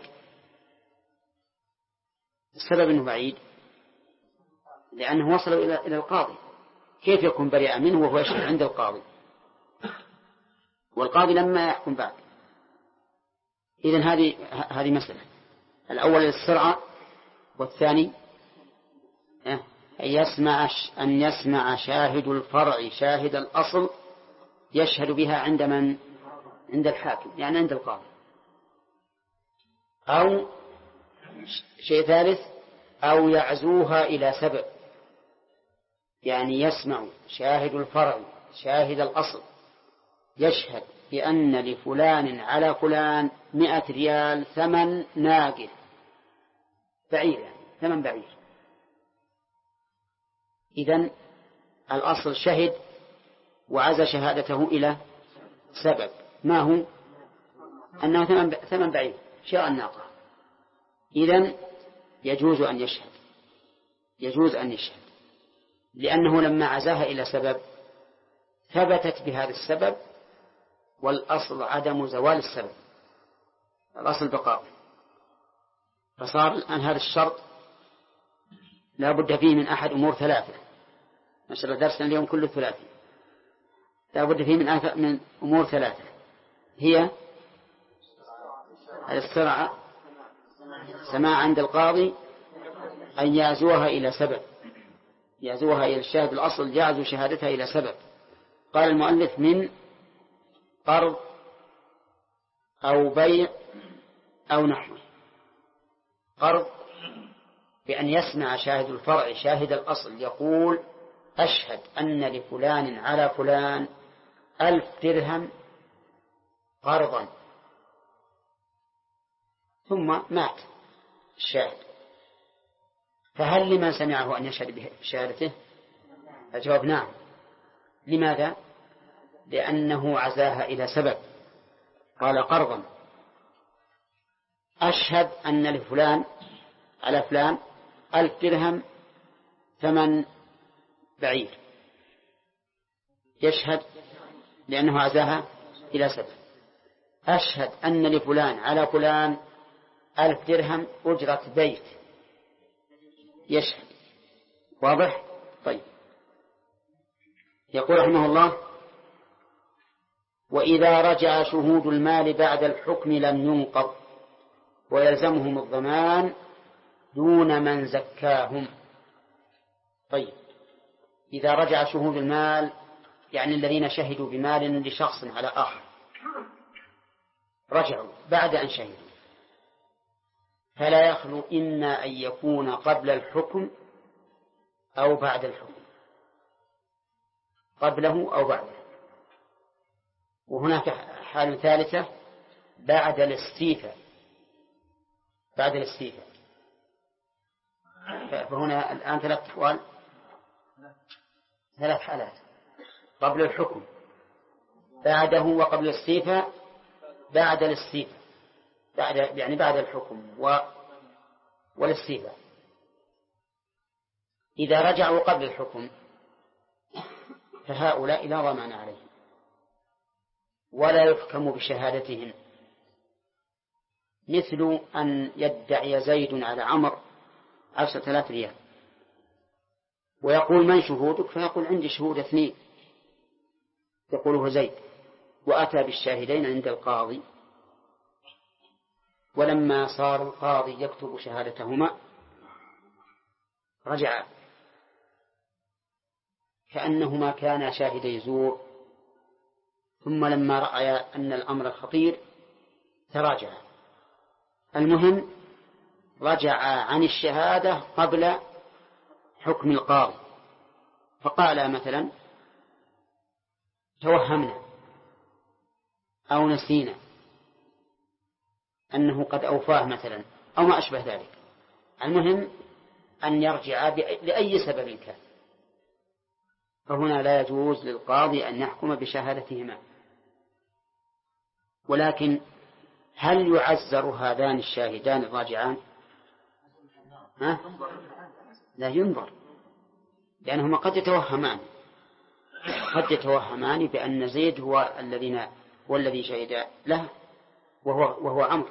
السبب أنه بعيد لأنه وصل إلى القاضي، كيف يكون بريئا منه وهو يشهد عند القاضي والقاضي لما يحكم بعد؟ إذن هذه مسألة. الأول السرعة، والثاني أن يسمع شاهد الفرع شاهد الأصل يشهد بها عند من؟ عند الحاكم، يعني عند القاضي. أو شيء ثالث، أو يعزوها إلى سبب، يعني يسمع شاهد الفرع شاهد الأصل يشهد بأن لفلان على فلان 100 ريال ثمن ناقل بعير، يعني ثمن بعير. إذن الأصل شهد وعزى شهادته إلى سبب، ما هو؟ أنه ثمن بعير شراء الناقة. إذن يجوز أن يشهد، لأنه لما عزاها إلى سبب ثبتت بهذا السبب، والأصل عدم زوال السبب، الأصل بقاء. فصار الآن هذا الشرط لا بد فيه من أحد أمور ثلاثة. ما شاء الله درسنا اليوم كله ثلاثي. لا بد فيه من أمور ثلاثة، هي السرعة، سماع عند القاضي، أن يعزوها إلى سبب، يعزوها إلى الشاهد الأصل يعزو شهادتها إلى سبب. قال المؤلف من قرض أو بيع أو نحوه. قرض بأن يسمع شاهد الفرع شاهد الأصل يقول أشهد أن لفلان على فلان 1000 درهم قرضا، ثم مات الشاهد، فهل لمن سمعه أن يشهد بشهادته؟ الجواب نعم. لماذا؟ لأنه عزاها إلى سبب. قال قرضا، أشهد أن لفلان على فلان 1000 درهم ثمن بعير، يشهد لأنه عزاها إلى سبب. أشهد أن لفلان على فلان 1000 درهم أجرة بيت، يشهد. واضح؟ طيب. يقول رحمه الله: وإذا رجع شهود المال بعد الحكم لم ينقض ويلزمهم الضمان دون من زكاهم. طيب، إذا رجع شهود المال يعني الذين شهدوا بمال لشخص على آخر، رجعوا بعد أن شهدوا، فلا يخلو إما أن يكون قبل الحكم أو بعد الحكم، قبله أو بعده. وهناك حال ثالثة بعد الاستيفاء. فهنا الآن ثلاث أحوال، ثلاث حالات: قبل الحكم، بعده، وقبل الاستيفاء، بعد الاستيفاء، يعني بعد الحكم والاستيفاء. إذا رجعوا قبل الحكم فهؤلاء لا ضمان عليهم ولا يحكم بشهادتهم، مثل أن يدعي زيد على عمرو 10,000 ريال ويقول: من شهودك؟ فيقول: عندي شهود 2، يقوله زيد، وأتى بالشاهدين عند القاضي، ولما صار القاضي يكتب شهادتهما رجع كأنهما كانا شاهدي زور، ثم لما رأي أن الأمر خطير تراجع. المهم رجع عن الشهادة قبل حكم القاضي، فقال مثلا: توهمنا أو نسينا أنه قد أوفاه مثلا، أو ما أشبه ذلك. المهم أن يرجع لأي سبب كان، فهنا لا يجوز للقاضي أن يحكم بشهادتهما. ولكن هل يعزر هذان الشاهدان الراجعان؟ لا ينظر، لأنهما قد يتوهمان بأن زيد هو الذي شهد له وهو عمرو،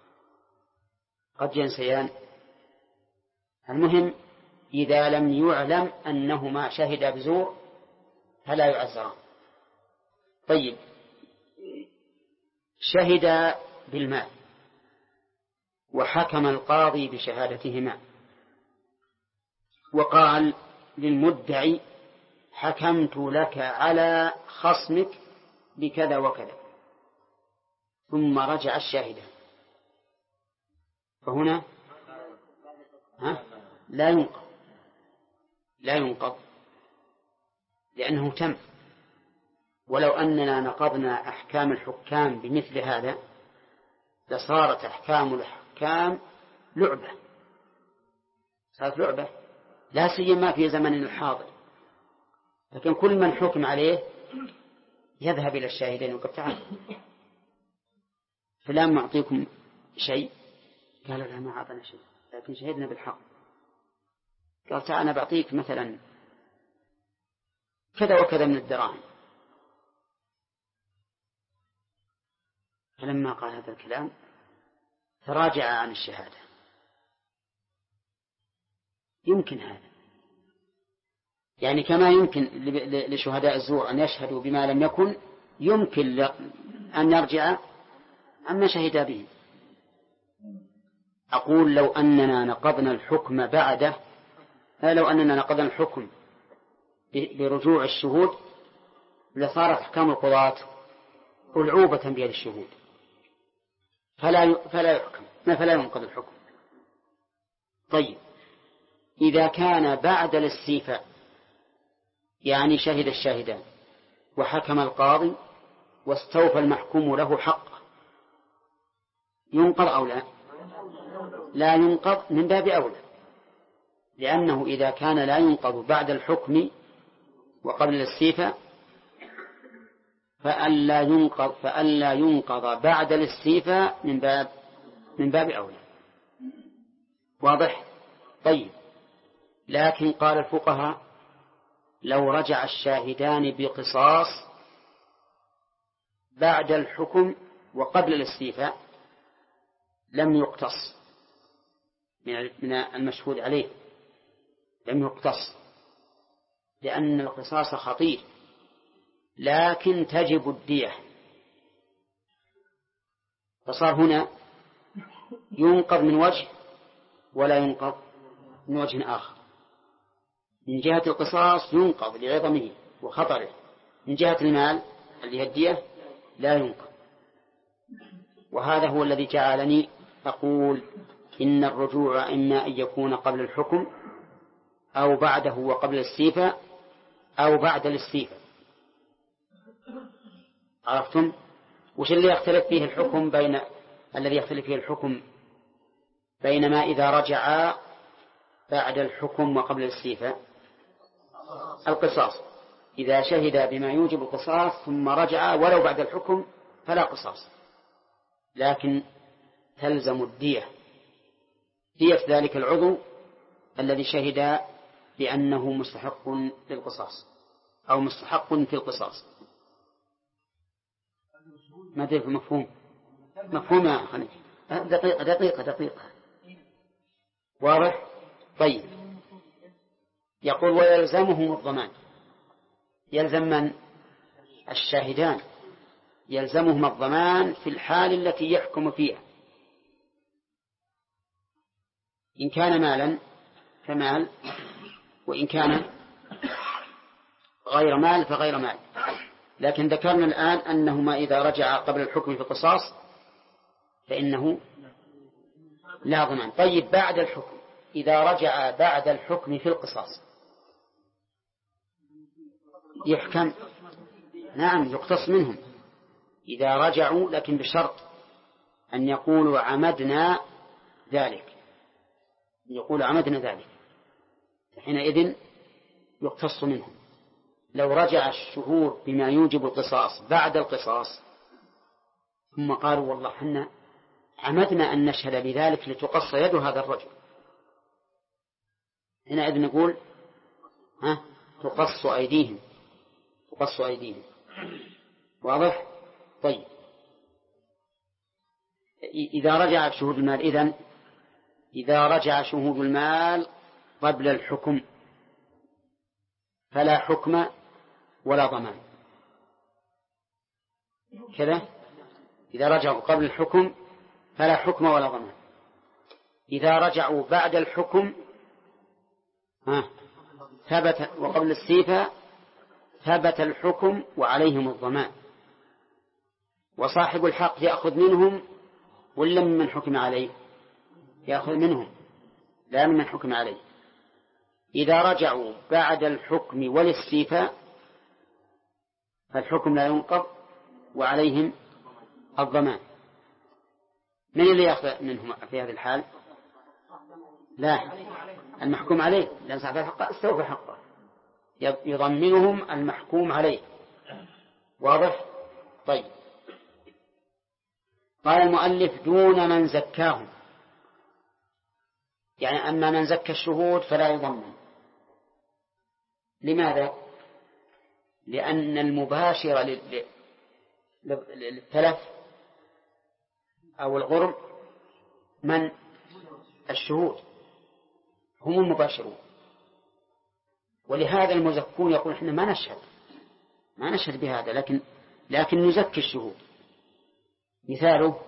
قد ينسيان. المهم إذا لم يعلم أنهما شهدا بزور فلا يعزران. طيب، شهد بالمال وحكم القاضي بشهادتهما وقال للمدعي: حكمت لك على خصمك بكذا وكذا، ثم رجع الشاهدان، فهنا لا ينقض لأنه تم. ولو أننا نقضنا أحكام الحكام بمثل هذا لصارت أحكام الحكام لعبة، صارت لعبة، لا سيما في زمن الحاضر. لكن كل من حكم عليه يذهب إلى الشاهدين ويقول: تعال فلان معطيكم شيء، قالوا: لا ما أعطنا شيء، لكن شهدنا بالحق. قال: تعال أنا بعطيك مثلا كذا وكذا من الدراهم. فلما قال هذا الكلام تراجع عن الشهادة. يمكن هذا، يعني كما يمكن لشهداء الزور أن يشهدوا بما لم يكن، يمكن أن يرجع عما شهد به. أقول: لو أننا نقضنا الحكم بعده، لو أننا نقضنا الحكم برجوع الشهود لصارت أحكام القضاة ألعوبة بيد الشهود، فلا ينقض الحكم. طيب، إذا كان بعد الاستيفاء، يعني شهد الشاهدان وحكم القاضي واستوفى المحكوم له حقه، ينقض أو لا؟ لا ينقض من باب أولى، لأنه إذا كان لا ينقض بعد الحكم وقبل الاستيفاء فألا ينقض بعد الاستيفاء من باب أولى. واضح؟ طيب، لكن قال الفقهاء: لو رجع الشاهدان بقصاص بعد الحكم وقبل الاستيفاء لم يقتص من المشهود عليه، لم يقتص، لأن القصاص خطير، لكن تجب الدية. فصار هنا ينقض من وجه ولا ينقض من وجه آخر. من جهة القصاص ينقض لعظمه وخطره، من جهة المال اللي هي الدية لا ينقض. وهذا هو الذي جعلني أقول إن الرجوع إما أن يكون قبل الحكم أو بعده وقبل الاستيفاء أو بعد الاستيفاء. عرفتم؟ وش اللي يختلف فيه الحكم الذي يختلف فيه الحكم بين ما إذا رجع بعد الحكم وقبل الاستيفاء؟ القصاص. إذا شهد بما يوجب القصاص ثم رجع ولو بعد الحكم فلا قصاص، لكن تلزم الدية، دية ذلك العضو الذي شهد بأنه مستحق للقصاص أو مستحق في القصاص. ما أدري مفهوم يا أخي؟ دقيقة واضح؟ طيب. يقول ويلزمهم الضمان. يلزم من؟ الشاهدان، يلزمهم الضمان في الحال التي يحكم فيها. إن كان مالا فمال، وإن كان غير مال فغير مال. لكن ذكرنا الآن أنهما إذا رجع قبل الحكم في القصاص فإنه لا ضمان. طيب بعد الحكم، إذا رجع بعد الحكم في القصاص يحكم؟ نعم، يقتص منهم إذا رجعوا، لكن بشرط أن يقولوا عمدنا ذلك، يقول عمدنا ذلك، حينئذ يقتص منهم. لو رجع الشهود بما يوجب القصاص بعد القصاص ثم قالوا والله حنا عمدنا أن نشهد بذلك لتقص يد هذا الرجل، حينئذ نقول تقص أيديهم. واضح؟ طيب. إذا رجع شهود المال، إذا رجع شهود المال قبل الحكم فلا حكم ولا ضمان. كذا، إذا رجعوا قبل الحكم فلا حكم ولا ضمان. إذا رجعوا بعد الحكم ثبت، وقبل الاستيفاء ثبت الحكم وعليهم الضمان، وصاحب الحق يأخذ منهم ولا من حكم عليه؟ يأخذ منهم، لا من حكم عليه. إذا رجعوا بعد الحكم والاستيفاء فالحكم لا ينقض وعليهم الضمان. من اللي يأخذ منهم في هذه الحال؟ لا، المحكوم عليه، لأن صاحب الحق استوفى حقه، يضمنهم المحكوم عليه. واضح؟ طيب. قال المؤلف دون من زكاهم، يعني أما من زكى الشهود فلا يضمن. لماذا؟ لأن المباشر للتلف أو الغرم من؟ الشهود، هم المباشرون. ولهذا المزكون يقول إحنا ما نشهد بهذا، لكن نزكي الشهود. مثاله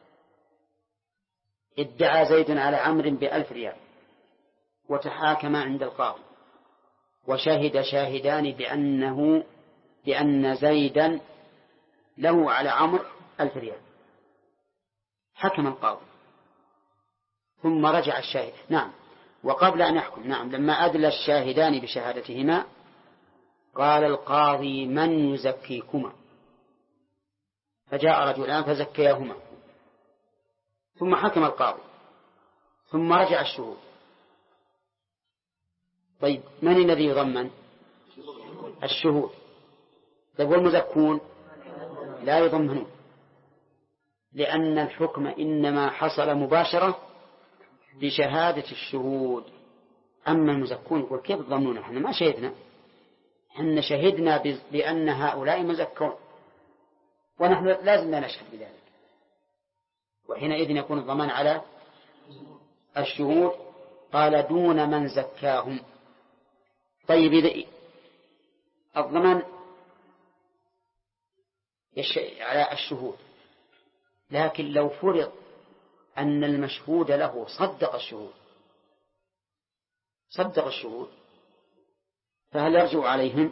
ادعى زيد على عمرو ب1000 ريال وتحاكم عند القاضي، وشهد شاهدان بأن زيدا له على عمرو 1000 ريال. حكم القاضي ثم رجع الشاهد. نعم، وقبل أن يحكم، نعم، لما أدلى الشاهدان بشهادتهما قال القاضي من يزكيكما؟ فجاء رجلان فزكيهما، ثم حكم القاضي، ثم رجع الشهود. طيب من الذي يضمن؟ الشهود. طيب والمزكون لا يضمنون، لأن الحكم إنما حصل مباشرة بشهادة الشهود. أما المزكون يقول كيف تضمنون؟ احنا ما شهدنا، احنا شهدنا بأن هؤلاء مزكون ونحن لازم نشهد بذلك، وحينئذ يكون الضمان على الشهود. قال دون من زكاهم. طيب إذا الضمان على الشهود، لكن لو فرض أن المشهود له صدق الشهود فهل يرجع عليهم؟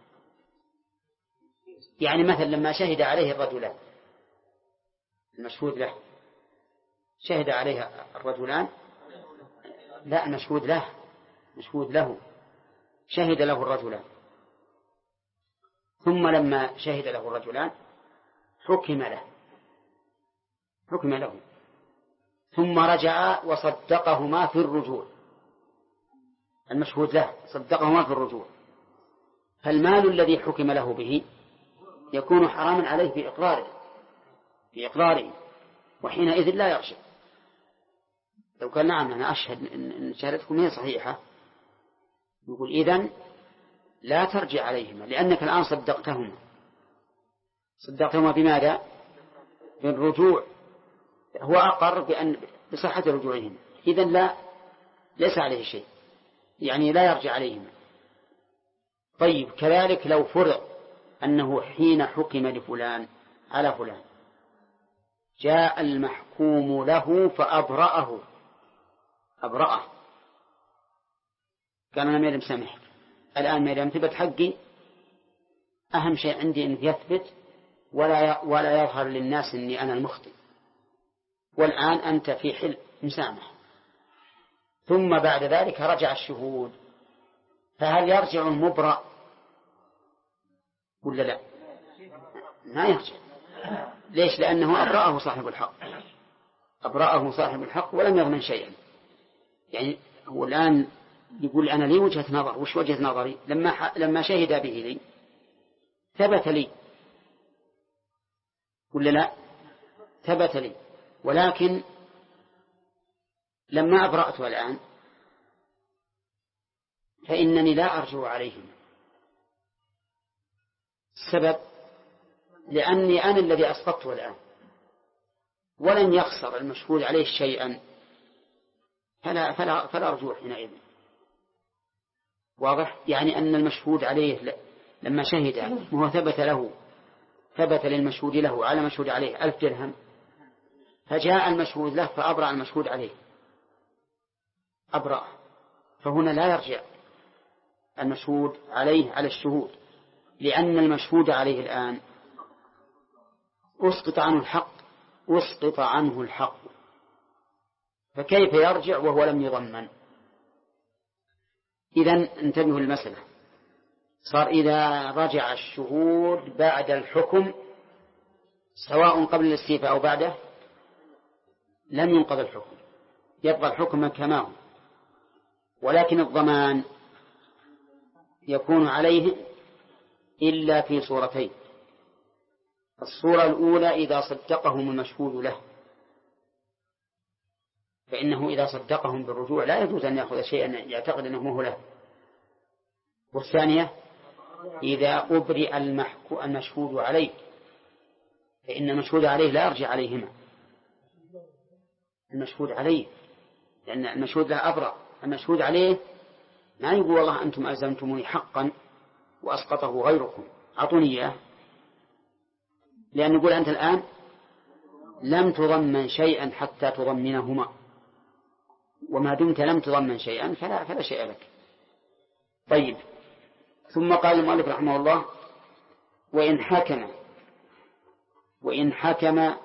يعني مثلا لما شهد عليه الرجلان، المشهود له شهد عليه الرجلان، لا، المشهود له شهد له الرجلان، ثم لما شهد له الرجلان حكم له ثم رجع وصدقهما في الرجوع، المشهود له صدقهما في الرجوع، فالمال الذي حكم له به يكون حراما عليه بإقراره، وحينئذ لا يرجع. لو قال نعم أنا أشهد إن شهادتكم هي صحيحة، يقول إذن لا ترجع عليهما، لأنك الآن صدقتهما بماذا؟ بالرجوع، هو أقر بصحة رجوعهما، إذن ليس عليه شيء، يعني لا يرجع عليهما. طيب كذلك لو فرض أنه حين حكم لفلان على فلان جاء المحكوم له فأبرأه، قال أنا ميرم سامحك، الآن ميرم ثبت حقي، أهم شيء عندي أن يثبت ولا يظهر للناس أني أنا المخطئ، والآن أنت في حل مسامح. ثم بعد ذلك رجع الشهود، فهل يرجع المبرأ ولا لا؟ ما يرجع. ليش؟ لأنه أبرأه صاحب الحق ولم يضمن شيئا. يعني هو الآن يقول أنا لي وجهة نظر، وش وجهة نظري؟ لما شهد به لي ثبت لي ولا لا؟ ثبت لي، ولكن لما أبرأته الآن فإنني لا أرجو عليهم. السبب لأني أنا الذي أسقطته الآن، ولن يخسر المشهود عليه شيئا، فلا رجوع حينئذ. واضح؟ يعني أن المشهود عليه لما شهد وهو ثبت للمشهود له على مشهود عليه 1000 درهم، فجاء المشهود له فأبرأ المشهود عليه، فهنا لا يرجع المشهود عليه على الشهود، لأن المشهود عليه الآن أسقط عنه الحق، فكيف يرجع وهو لم يضمن؟ إذن انتبهوا المسألة. صار إذا رجع الشهود بعد الحكم سواء قبل الاستيفاء أو بعده لم ينقض الحكم، يبقى الحكم كما هو، ولكن الضمان يكون عليه إلا في صورتين. الصورة الأولى إذا صدقهم المشهود له، فإنه إذا صدقهم بالرجوع لا يجوز أن يأخذ شيئا يعتقد أنه هو له. والثانية إذا أبرئ المشهود عليه، فإن المشهود عليه لا يرجع عليهما، المشهود عليه، لأن المشهود له أبرأ، المشهود عليه ما يقول والله أنتم ألزمتموني حقا وأسقطه غيركم أعطوني إياه، لأن يقول أنت الآن لم تضمن شيئا حتى تضمنهما، وما دمت لم تضمن شيئا فلا شيء لك. طيب، ثم قال المؤلف رحمه الله وإن حكم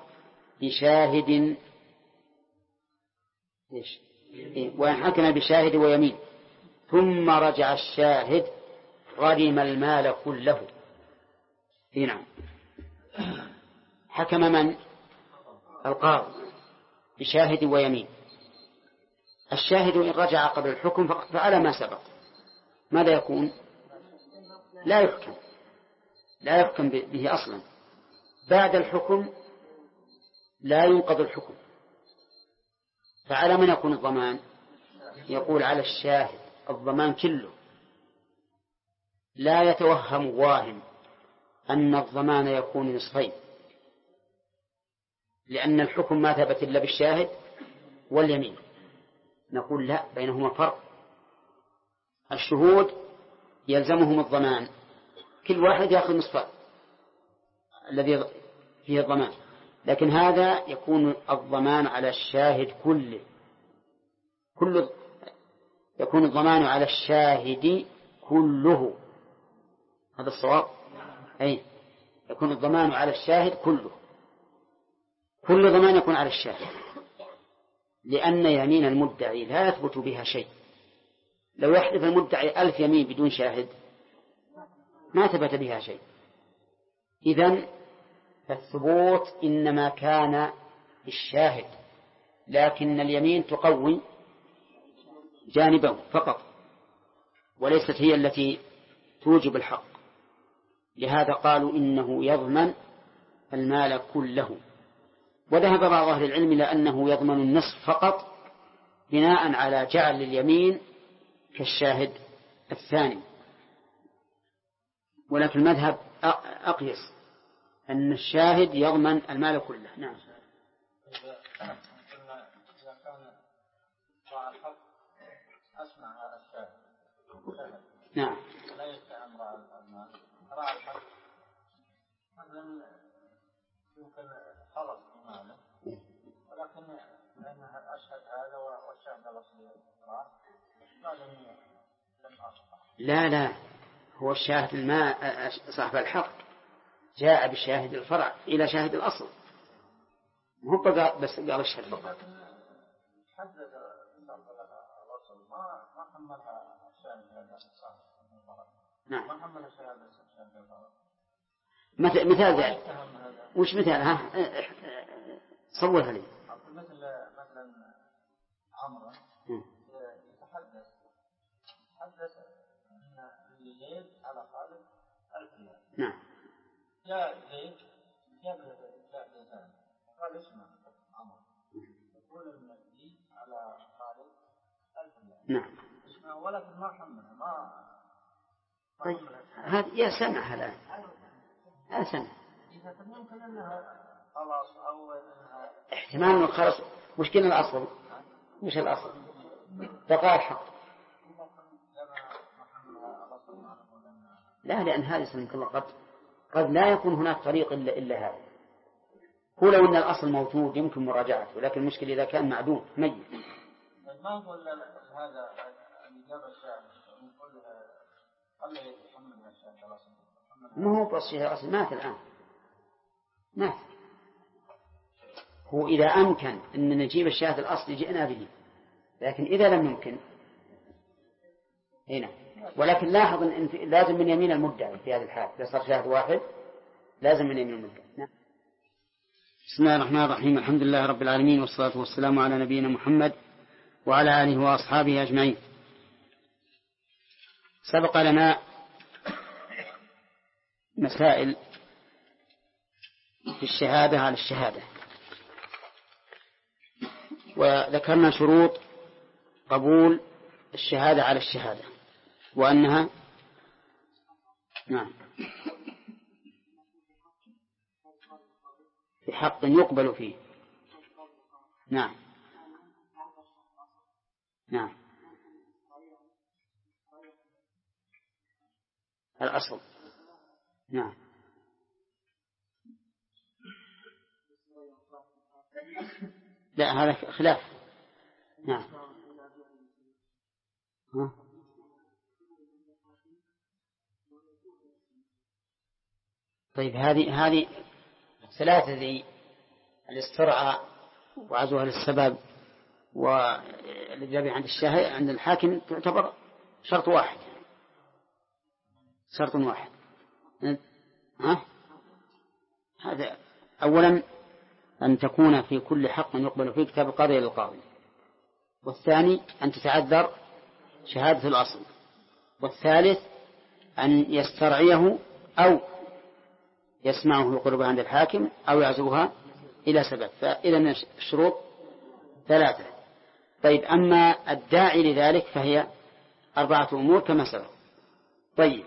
بشاهد ويمين ثم رجع الشاهد غرم المال كله. نعم، حكم من؟ القاضي بشاهد ويمين. الشاهد إن رجع قبل الحكم فعلى ما سبق ماذا يكون؟ لا يحكم به أصلا. بعد الحكم لا ينقض الحكم، فعلى من يكون الضمان؟ يقول على الشاهد الضمان كله. لا يتوهم واهم أن الضمان يكون نصفين، لأن الحكم ما ثبت إلا بالشاهد واليمين. نقول لا، بينهما فرق. الشهود يلزمهم الضمان، كل واحد يأخذ نصف الذي فيه الضمان، لكن هذا يكون الضمان على الشاهد كله، يكون الضمان على الشاهد كله. هذا الصواب. أي يكون الضمان على الشاهد كله، كل ضمان يكون على الشاهد، لأن يمين المدعي لا يثبت بها شيء. لو يحلف المدعي 1000 يمين بدون شاهد ما ثبت بها شيء. إذن فالثبوت إنما كان بالشاهد، لكن اليمين تقوي جانبه فقط. وليست هي التي توجب الحق. لهذا قالوا إنه يضمن المال كله. وذهب بعض أهل العلم إلى أنه يضمن النصف فقط بناء على جعل اليمين كالشاهد الثاني، ولكن المذهب أقيس أن الشاهد يضمن المال كله. نعم. إذا كان راعى الحق أسمع هذا الشاهد نعم لا يستعن المال راعى الحق مثلا يمكن خلص بماله، ولكن لأنها أشهد هذا والشاهد الأصلي لم أصبح. لا هو الشاهد الماء صاحب الحق جاء بشاهد الفرع إلى شاهد الأصل، هو بس قال الشهد فقط. حدد الأصل ما حملها الشاهد هذا الفرع. نعم. ما حملها شاهد الفرع. مثال ذلك وش مثالها؟ صورها لي. مثلا عمرو يتحدث أن زيد على خالد 1000 ريال. نعم. جاء زيد جاب زيدان قال اسمع عمرو يقول النبي على خالد 1000 ريال. نعم. اسمع ولكن ما حملها ما طيب هذا يا سمع الآن سمع. إذا ممكن أنها خلاص أو أنها احتمال أنه خلاص. وش كنا الأصل؟ وش الأصل؟ بقاء الحق. لا لأن هذا سمك الله قد لا يكون هناك طريق إلا هذا. هو لو أن الأصل موجود يمكن مراجعته، لكن المشكلة إذا كان معدوم ميت. ما نقول هذا اللي جاب الشاهد نقول خلي يحمل الشاهد الأصل. ما هو بس الشيء الأصل مات الآن مات. هو إذا أمكن أن نجيب الشاهد الأصلي جئنا به، لكن إذا لم يمكن هنا. ولكن لاحظ أن لازم من يمين المدعي في هذه الحالة، إذا صار شاهد واحد لازم من يمين المدعي. نعم. بسم الله الرحمن الرحيم. الحمد لله رب العالمين، والصلاة والسلام على نبينا محمد وعلى آله وأصحابه أجمعين. سبق لنا مسائل في الشهادة على الشهادة، وذكرنا شروط قبول الشهادة على الشهادة وأنها نعم في حق يقبل فيه. نعم نعم الأصل. نعم لا هذا خلاف. نعم طيب هذه ثلاثة ذي الاسترعاء وعزوها للسبب والذي عند الشاهد عند الحاكم تعتبر شرط واحد. هذا أولا أن تكون في كل حق يقبل فيه كتاب القاضي للقاضي، والثاني أن تتعذر شهادة الأصل، والثالث أن يسترعيه أو يسمعه يقربها عند الحاكم أو يعزوها إلى سبب. فإذا الشروط ثلاثة. طيب أما الداعي لذلك فهي 4 أمور كما سبق. طيب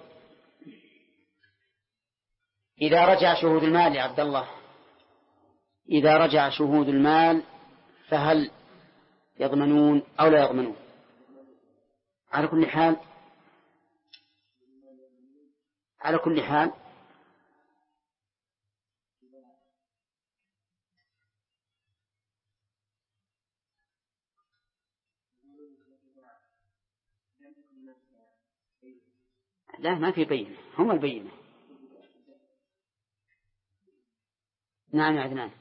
إذا رجع شهود المال يا عبد الله، إذا رجع شهود المال فهل يضمنون أو لا يضمنون؟ على كل حال لا ما في بينة، هم البينة. نعم يا عدنان.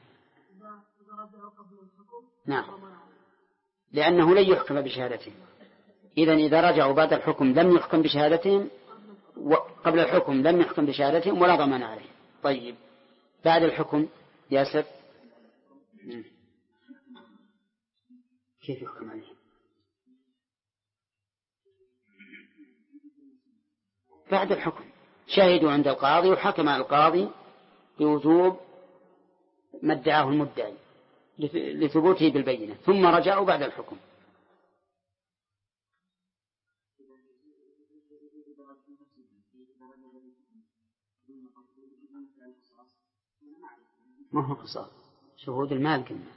نعم لأنه لن يحكم بشهادتهم. إذا رجعوا بعد الحكم لم يحكم بشهادتهم، وقبل الحكم لم يحكم بشهادتهم ولا ضمان عليه. طيب بعد الحكم ياسر كيف يحكم عليه؟ بعد الحكم، شهدوا عند القاضي وحكم القاضي بوجوب ما ادعاه المدعي لثبوته بالبينة، ثم رجعوا بعد الحكم. ما هو قصاص، شهود المال كنا.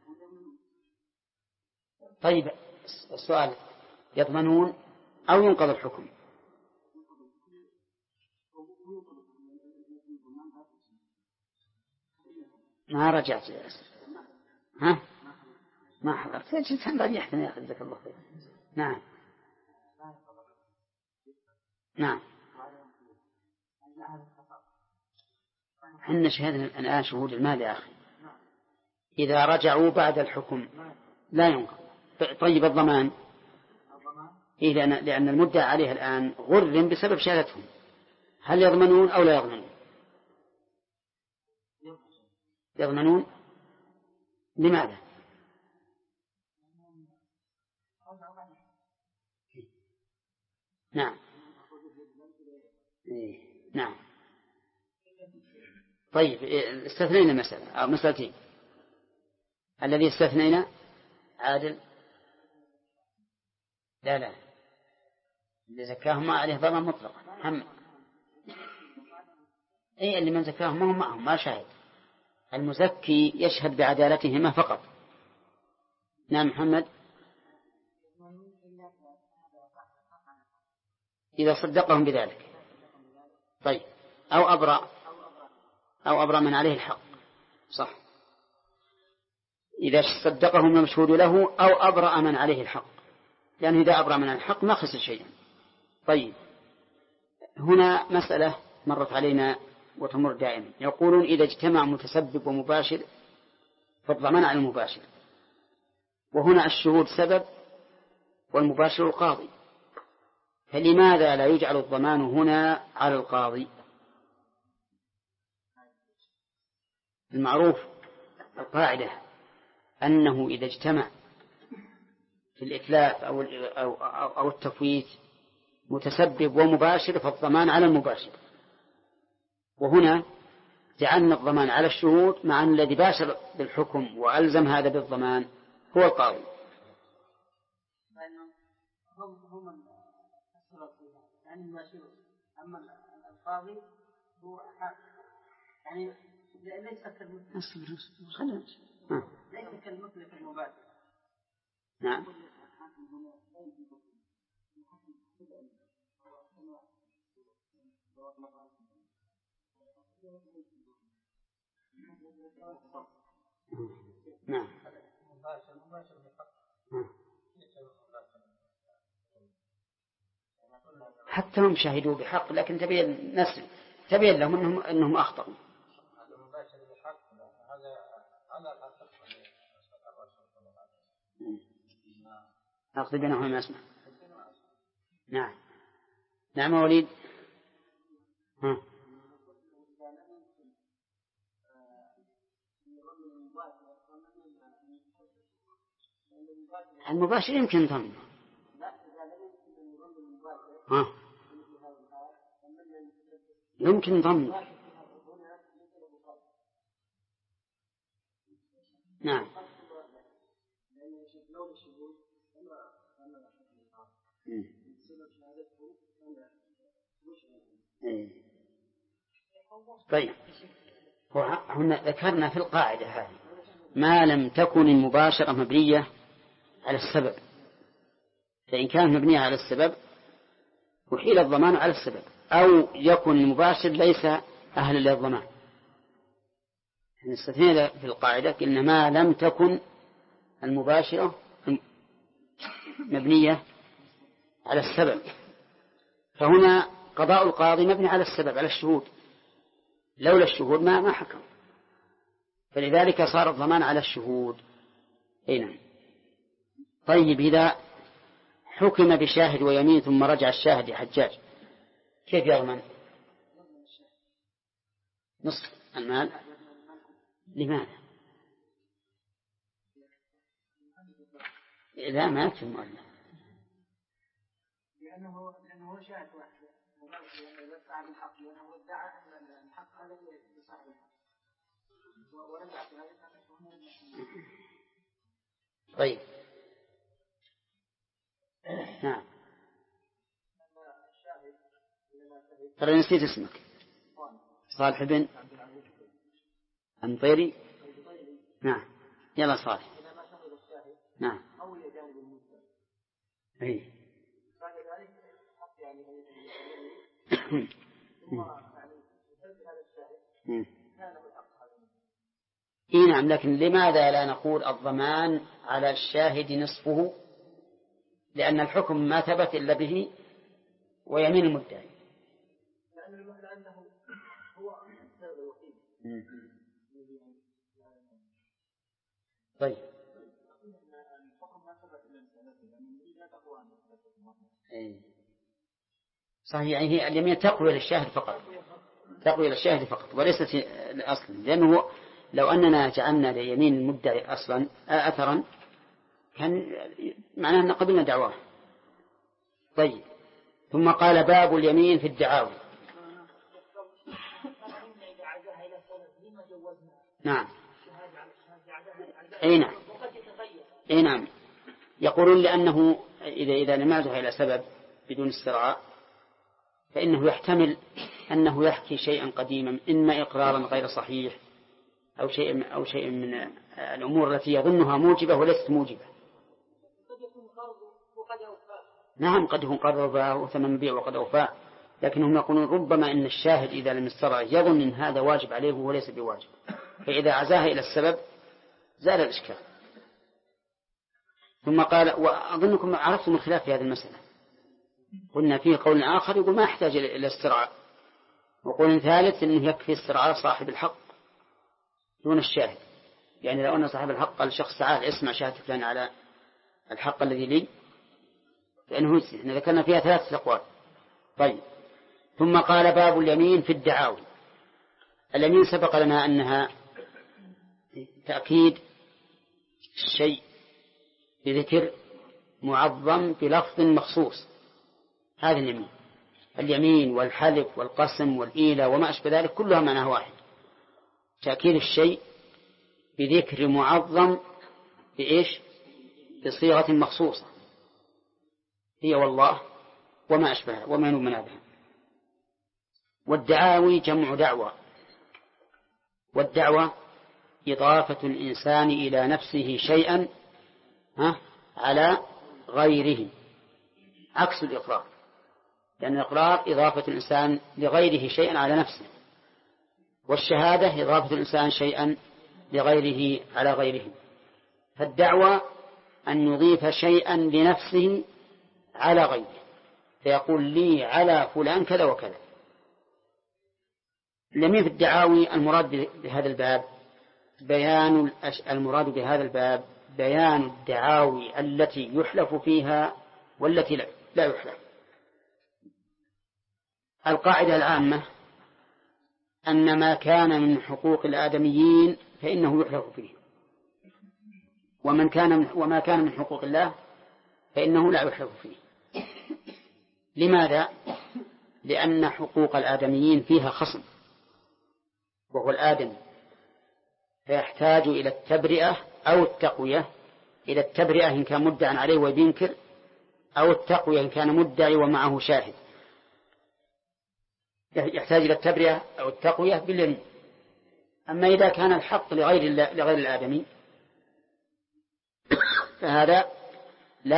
طيب السؤال، يضمنون أو ينقض الحكم؟ ما رجعت يا أسف. ها ما حضرت جلسان رجعتني يا أخي جزاك الله خير. نعم نعم. حنا شهدنا الآن شهود المال يا أخي، إذا رجعوا بعد الحكم لا ينقض. طيب الضمان؟ إيه، لأن المدعى عليه الآن غرم بسبب شهادتهم، هل يضمنون أو لا يضمنون؟ يضمنون. لماذا؟ نعم نعم. طيب استثنينا مسألة أو مسألتين. الذي استثنينا عادل، لا اللي زكاهم ما عليه ضمان مطلق هم. أي اللي من زكاهم ما هم معهم ما شاهد، المزكي يشهد بعدالتهما فقط. نعم محمد. إذا صدقهم بذلك. طيب أو أبرأ من عليه الحق، صح، إذا صدقهم المشهود له أو أبرأ من عليه الحق، لأنه إذا أبرأ من الحق ما خسر شيئا. طيب هنا مسألة مرت علينا وتمر دائما، يقولون إذا اجتمع متسبب ومباشر فالضمان على المباشر، وهنا الشهود سبب والمباشر القاضي، فلماذا لا يجعل الضمان هنا على القاضي؟ المعروف القاعدة أنه إذا اجتمع في الإتلاف أو التفويت متسبب ومباشر فالضمان على المباشر، وهنا جعلنا الضمان على الشهود مع أن الذي باشر بالحكم وألزم هذا بالضمان هو القاضي. هم يعني المباشرون، أما القاضي هو يعني ليس كالمثل المباشر. نعم نعم. حتى هم شهدوا بحق، لكن تبين لهم أنهم أخطأوا. أقصد بينهم ما أسمع. نعم نعم وليد. المباشر يمكن ضمن. يمكن ضمن. نعم طيب هنا ذكرنا في القاعدة هذه ما لم تكن المباشرة مبنية على السبب، فإن كانت مبنية على السبب وحيل الضمان على السبب، أو يكون المباشر ليس أهلا للضمان. نستثني في القاعدة قلنا ما لم تكن المباشرة مبنية على السبب، فهنا قضاء القاضي مبني على السبب على الشهود، لولا الشهود ما حكم، فلذلك صار الضمان على الشهود. نعم. طيب إذا حكم بشاهد ويمين ثم رجع الشاهد يا حجاج كيف يضمن؟ نصف المال. لماذا؟ لا ما يكفي المؤلف، لأنه شاهد واحد طيب نعم. ترى نسيت اسمك. صالح بن أنطيري. نعم يلا صالح. نعم أي إيه نعم. لكن لماذا لا نقول الضمان على الشاهد نصفه؟ لأن الحكم ما ثبت إلا به ويمين المدعي. لأنه هو طيب صحيح. يعني هي اليمين تقوي للشاهد فقط، تقوي للشاهد فقط وليست أصلا. لأنه لو أننا جعلنا ليمين المدعي أصلا أثرا كان معناه أن قبلنا دعواه. طيب ثم قال باب اليمين في الدعاوى. نعم أي نعم. أي نعم. يقولون لأنه إذا لم يعزه إلى سبب بدون استرعاء فإنه يحتمل أنه يحكي شيئا قديما، إما إقرارا غير صحيح أو شيء من الأمور التي يظنها موجبة وليست موجبة. نعم قد يكون قرر وثمن مبيع وقد أوفاه، لكنهم يقولون ربما إن الشاهد إذا لم يسترع يظن إن هذا واجب عليه وليس بواجب، فإذا عزاها إلى السبب زال الإشكال. ثم قال وأظنكم عرفتم الخلاف في هذه المسألة. قلنا فيه قول آخر يقول ما يحتاج إلى استرعاء، وقول ثالث إنه يكفي استرعاء صاحب الحق دون الشاهد. يعني لو أن صاحب الحق قال شخص تعال اسمع شاهد فلان على الحق الذي لي فإنه يسي. إحنا ذكرنا فيها 3 أقوال. طيب ثم قال باب اليمين في الدعاوى. اليمين سبق لنا أنها تأكيد الشيء بذكر معظم بلفظ مخصوص، هذا اليمين. اليمين والحلف والقسم والإيلة وما أشبه ذلك كلها معنى واحد، تأكيد الشيء بذكر معظم بإيش؟ بصيغة مخصوصة، هي والله وما أشبه وما ينوب بها. والدعاوي جمع دعوة، والدعوة إضافة الإنسان إلى نفسه شيئا على غيره، عكس الإقرار، لأن الإقرار إضافة الإنسان لغيره شيئا على نفسه، والشهادة إضافة الإنسان شيئا لغيره على غيره. فالدعوة أن يضيف شيئا لنفسه على غيره، فيقول لي على فلان كذا وكذا. اليمين في الدعاوي المراد بهذا الباب بيان الدعاوي التي يحلف فيها والتي لا يحلف. القاعدة العامة أن ما كان من حقوق الآدميين فإنه يحلف فيه، وما كان من حقوق الله فإنه لا يحلف فيه. لماذا؟ لأن حقوق الآدميين فيها خصم وهو الآدمي، فيحتاج إلى التبرئة أو التقوية. إلى التبرئة إن كان مدعى عليه وينكر، أو التقوية إن كان مدعي ومعه شاهد. يحتاج إلى التبرئة أو التقوية باليمين. أما إذا كان الحق لغير الآدمي فهذا لا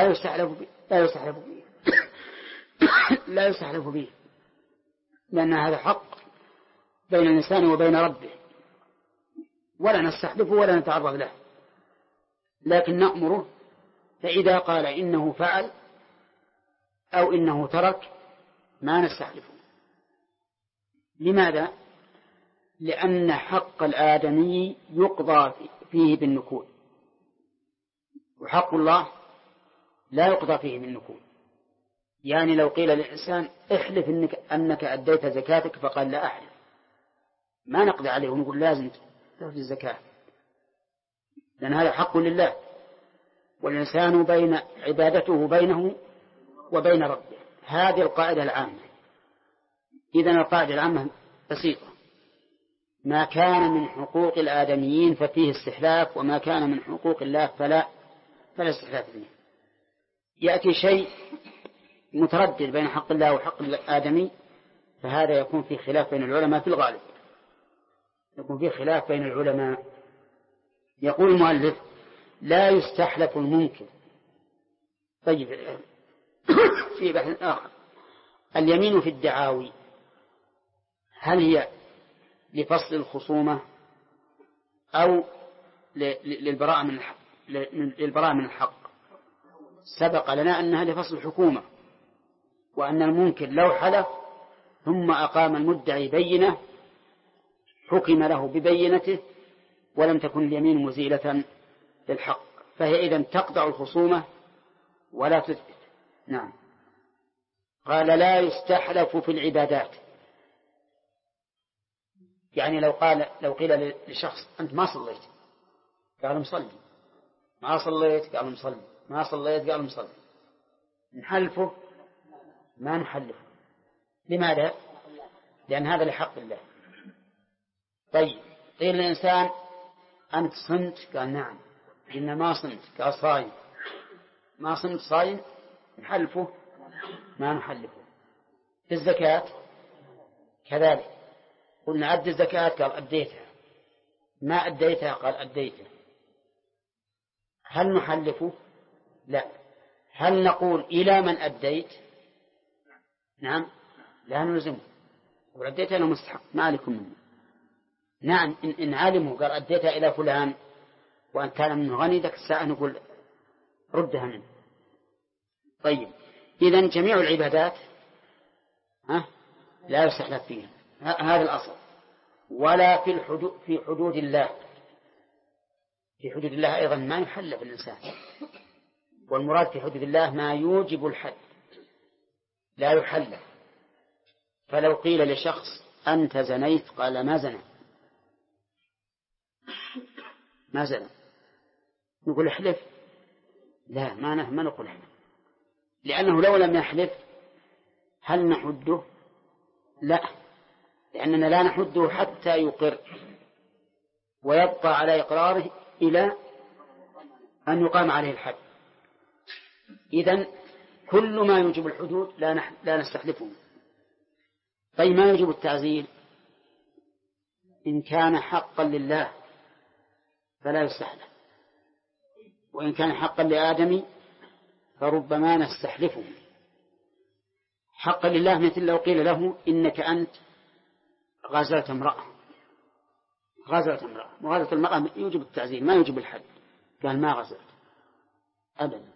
يستحلف به لأن هذا حق بين الإنسان وبين ربه، ولا نستحلفه ولا نتعرض له، لكن نأمره. فإذا قال إنه فعل أو إنه ترك ما نستحلفه. لماذا؟ لأن حق الآدمي يقضى فيه بالنكول، وحق الله لا يقضى فيه بالنكول. يعني لو قيل للإنسان احلف أنك أديت زكاتك فقال لا أحلف، ما نقضي عليه ونقول لازم تأخذ الزكاة، لأن هذا حق لله، والإنسان بين عبادته بينه وبين ربه. هذه القاعدة العامة. إذن القاعدة العامة بسيطة: ما كان من حقوق الآدميين ففيه استحلاف، وما كان من حقوق الله فلا استحلاف فيه. يأتي شيء متردد بين حق الله وحق الآدمي، فهذا يكون فيه خلاف بين العلماء في الغالب، يكون فيه خلاف بين العلماء. يقول المؤلف: لا يستحلف المنكر. طيب، في بحث آخر: اليمين في الدعاوي هل هي لفصل الخصومة أو للبراءة من الحق؟ سبق لنا أنها لفصل الحكومة، وأن المنكر لو حلف ثم أقام المدعي بينة حكم له ببينته ولم تكن اليمين مزيلة للحق، فهي إذن تقطع الخصومة ولا تثبت. نعم. قال: لا يستحلف في العبادات. يعني لو قيل لشخص: أنت ما صليت، قال: مصلي. ما صليت، قال: مصلي. ما صليت، قال: مصلي. نحلفه؟ ما نحلفه. لماذا؟ لأن هذا لحق الله. طيب، قيل للإنسان: أنت صمت، قال: نعم. قلنا: ما صمت، قال: صايم. ما صمت، صايم. نحلفه؟ ما نحلفه. في الزكاة كذلك، قلنا: أدي الزكاة، قال: أديتها. ما أديتها، قال: أديتها. هل نحلفه؟ لا. هل نقول: إلى من أديت؟ نعم، لا نلزمه. وأديتها أنا مستحق، ما عليكم منه. نعم، إن علمه قال: أديتها إلى فلان وأن كان منه غني، ذاك الساعة نقول: ردها منه. طيب، إذن جميع العبادات لا يستحلف فيها، هذا الأصل. ولا في حدود الله. في حدود الله أيضا ما يحلف الإنسان، والمراد في حدود الله ما يوجب الحد، لا يحلف. فلو قيل لشخص: أنت زنيت، قال: ما زنى. ما زنى، نقول: احلف؟ لا، ما نقول احلف، لأنه لو لم يحلف هل نحده؟ لا، لأننا لا نحده حتى يقر ويبقى على إقراره إلى أن يقام عليه الحد. إذن كل ما يوجب الحدود لا نستحلفه. طيب، ما يوجب التعزير؟ إن كان حقا لله فلا يستحلف، وإن كان حقا لآدم فربما نستحلفه. حقا لله مثل لو قيل له: إنك أنت غازلت امرأة. وغازلة المرأة يوجب التعزير ما يوجب الحد، قال: ما غزلت أبدا.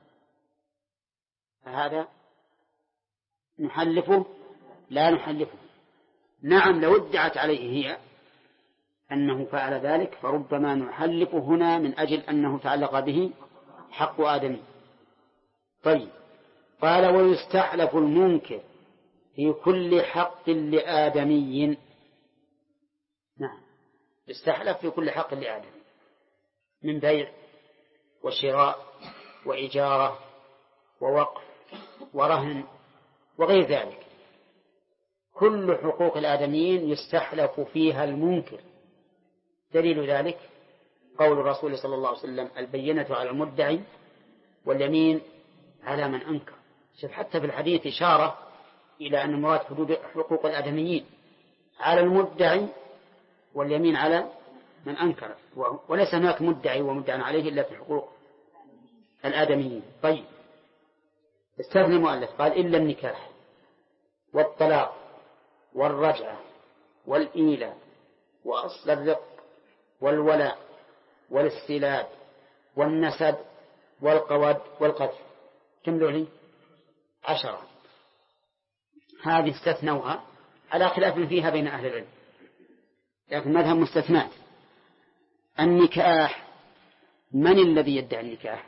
فهذا نحلفه؟ لا نحلفه. نعم، لو ادعت عليه هي أنه فعل ذلك فربما نحلفه هنا من أجل أنه تعلق به حق آدم. طيب، قال: ويستحلف المنكر في كل حق لآدمي. نعم، يستحلف في كل حق لآدم، من بيع وشراء وإجارة ووقف ورهن وغير ذلك. كل حقوق الآدميين يستحلف فيها المنكر. دليل ذلك قول الرسول صلى الله عليه وسلم: البينة على المدعي واليمين على من أنكر. شوف، حتى في الحديث إشارة إلى أن مراد حدود حقوق الآدميين على المدعي واليمين على من أنكر، وليس هناك مدعي ومدعى عليه إلا في حقوق الآدميين. طيب، استثنى المؤلف قال: إلا النكاح والطلاق والرجعة والإيلاء وأصل الرق والولاء والاستيلاد والنسب والقود والقذف. كم ذولي؟ 10. هذه استثنوها على خلاف فيها بين أهل العلم، لكن مذهب مستثنات. النكاح، من الذي يدعي النكاح؟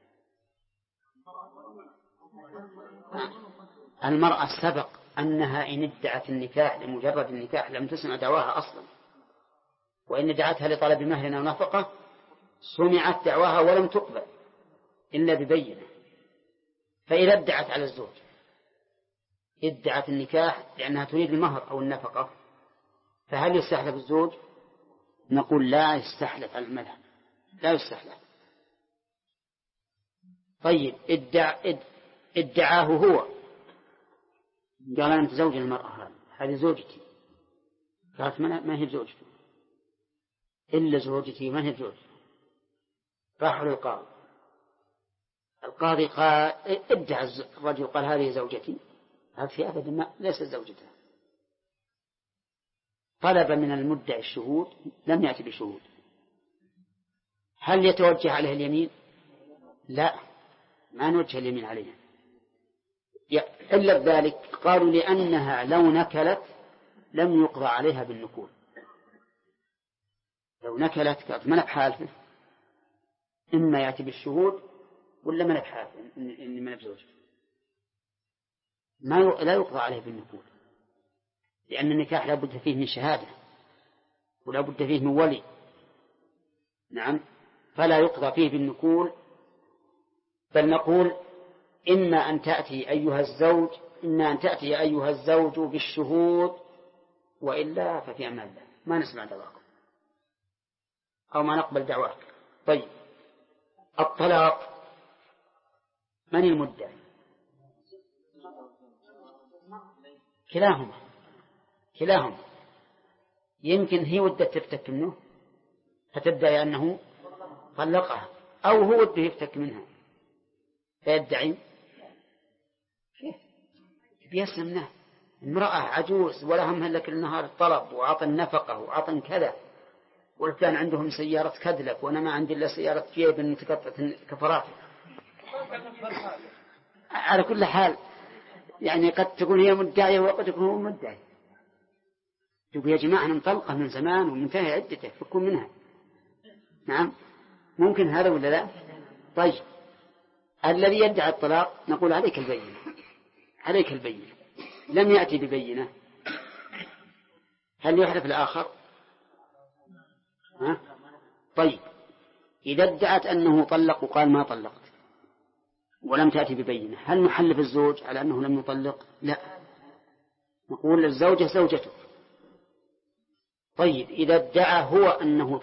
المرأة. سبق أنها إن ادعت النكاح لمجرد النكاح لم تسمع دعواها أصلا، وإن ادعتها لطلب مهر أو نفقة سمعت دعواها ولم تقبل إلا ببينة. فإذا ادعت على الزوج ادعت النكاح لأنها تريد المهر أو النفقة، فهل يستحلف الزوج؟ نقول لا يستحلف على المذهب، لا يستحلف. طيب ادعاه هو، قال أنا متزوج المرأة هذه زوجتي، قالت ما هي زوجتي إلا زوجتي، ما هي زوجتي. راح للقاضي، القاضي قال ادعى الرجل قال هذه زوجتي، هذا في أبدا ما ليست زوجته. طلب من المدعي الشهود لم يأتي بشهود، هل يتوجه عليه اليمين؟ لا، ما نوجه اليمين عليها إلا بذلك. قالوا لأنها لو نكلت لم يقضى عليها بالنكول، لو نكلت كانت من بحالفه، إما يأتي بالشهود ولا من بحالفه إن من بزوجه، لا يقضى عليه بالنكول، لأن النكاح لا بد فيه من شهادة ولا بد فيه من ولي. نعم، فلا يقضى فيه بالنكول، بل نقول إما أن تأتي أيها الزوج بالشهود، وإلا ففي أمان الله، ما نسمع دعواكم أو ما نقبل دعواك. طيب الطلاق من المدعي؟ كلاهما. يمكن هي ودت تفتك منه فتدعي أنه طلقها، أو هو وده يفتك منها فيدعي بيسمناه امرأة عجوز ولا همها لك النهار الطلب وعطى النفقة وعطى كذا، وكان عندهم سيارة كدلك وأنا ما عندي إلا سيارة جيب متقطعة كفرات. على كل حال يعني قد تكون هي مدعية وقد تكون هو مدعي. تقول يا جماعة أنا مطلقة من زمان ومنتهي عدته فكون منها. نعم ممكن هذا ولا لا؟ طيب الذي يدعي الطلاق نقول عليك البينة، لم يأتي ببينة، هل يحلف الآخر؟ طيب إذا ادعت أنه طلق وقال ما طلقت ولم تأتي ببينة، هل نحلف الزوج على أنه لم يطلق؟ لا، نقول للزوجة زوجته. طيب إذا ادعى هو أنه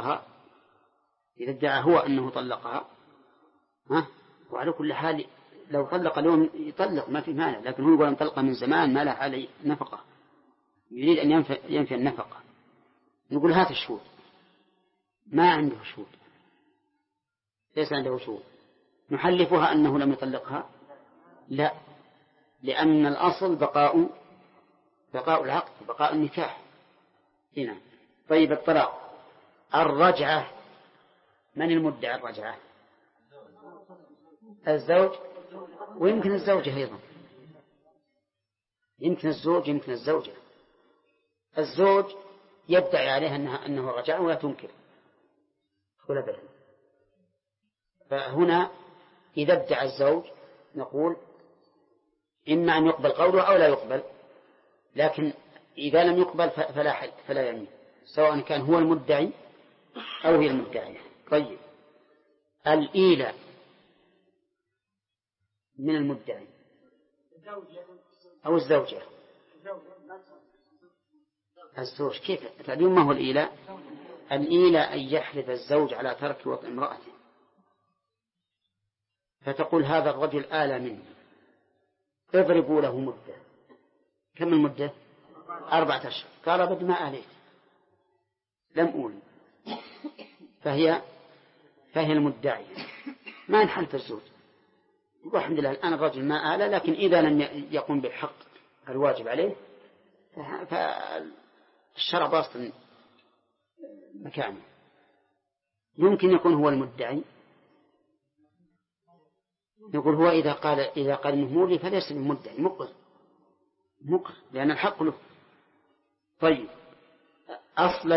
طلقها وعلى كل حال لو طلق اليوم يطلق ما في مانع، لكن هو يقول أن طلق من زمان ما له عليه نفقة، يريد أن ينفي النفقة، نقول هات الشهود. ما عنده شهود، ليس عنده شهود، نحلفها أنه لم يطلقها؟ لا، لأن الأصل بقاء العقد، بقاء النكاح هنا. طيب الطلاق، الرجعة من المدعي الرجعة؟ الزوج، ويمكن الزوجة أيضا، يمكن الزوج يمكن الزوجة. الزوج يدعي عليها أنه رجع ولا تنكر ولا بدل. فهنا إذا ادعى الزوج نقول إما أن يقبل قوله أو لا يقبل، لكن إذا لم يقبل فلا يمين، سواء كان هو المدعي أو هي المدعية. طيب الإيلاء من المدعي أو الزوجة؟ الزوج. كيف تعلمون ما هو الإيلاء؟ الإيلاء أن يحلف الزوج على ترك وطء امرأته، فتقول هذا الرجل آلى مني، اضربوا له مدة. كم المدة؟ 4 أشهر. قال أبد ما آليت، لم أولي، فهي المدعي، ما نحلف الزوج. يقول الحمد لله الآن الرجل ما آلى، لكن إذا لم يقوم بالحق الواجب عليه فالشرع باطل مكانه. يمكن يكون هو المدعي، يقول هو إذا قال إنه مولي فليس المدعي مقر لأن الحق له. طيب أصل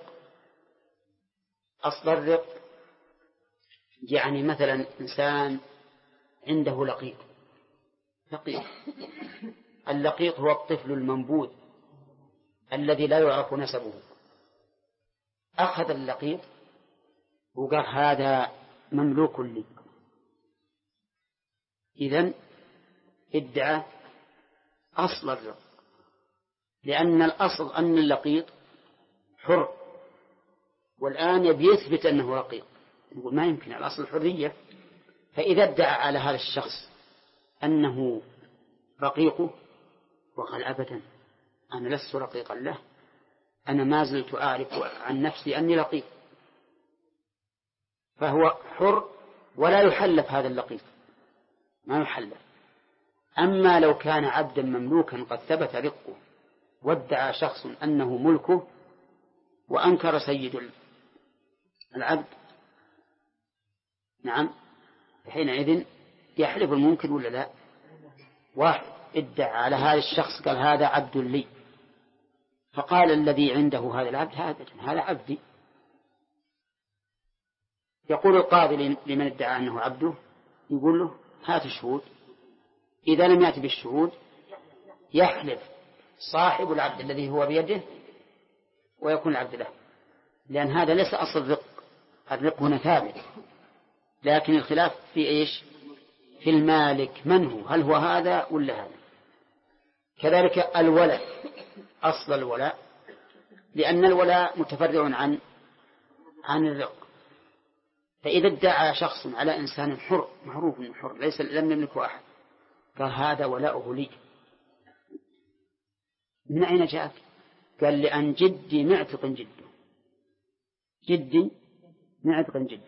الرق يعني مثلا إنسان عنده لقيط. اللقيط هو الطفل المنبوذ الذي لا يعرف نسبه. أخذ اللقيط وقال هذا مملوك لي، إذن ادعى أصل الرق، لأن الأصل أن اللقيط حر، والآن يبي يثبت أنه رقيق، يقول ما يمكن، الأصل الحرية. فإذا ادعى على هذا الشخص أنه رقيقه وقال أبدا أنا لست رقيقا له، أنا ما زلت أعرف عن نفسي أني رقيق، فهو حر ولا يحلف هذا اللقيط، ما يحلف. أما لو كان عبدا مملوكا قد ثبت رقه وادعى شخص أنه ملكه وأنكر سيد العبد، نعم، حينئذ يحلف المنكر ولا لا؟ واحد ادعى على هذا الشخص قال هذا عبد لي، فقال الذي عنده هذا العبد هذا عبدي، يقول القاضي لمن ادعى أنه عبده، يقول له هات الشهود، إذا لم يأتي بالشهود يحلف صاحب العبد الذي هو بيده ويكون العبد له، لأن هذا ليس أصل الرق، الرق هنا ثابت، لكن الخلاف في إيش؟ في المالك، من هو؟ هل هو هذا ولا هذا؟ كذلك الولاء، أصل الولاء، لأن الولاء متفرع عن الرق. فإذا ادعى شخص على إنسان حر معروف أنه حر ليس لم يملكه أحد، قال هذا ولاؤه لي، من أين جاءك؟ قال لأن جدي معتق جده، جدي معتق جده،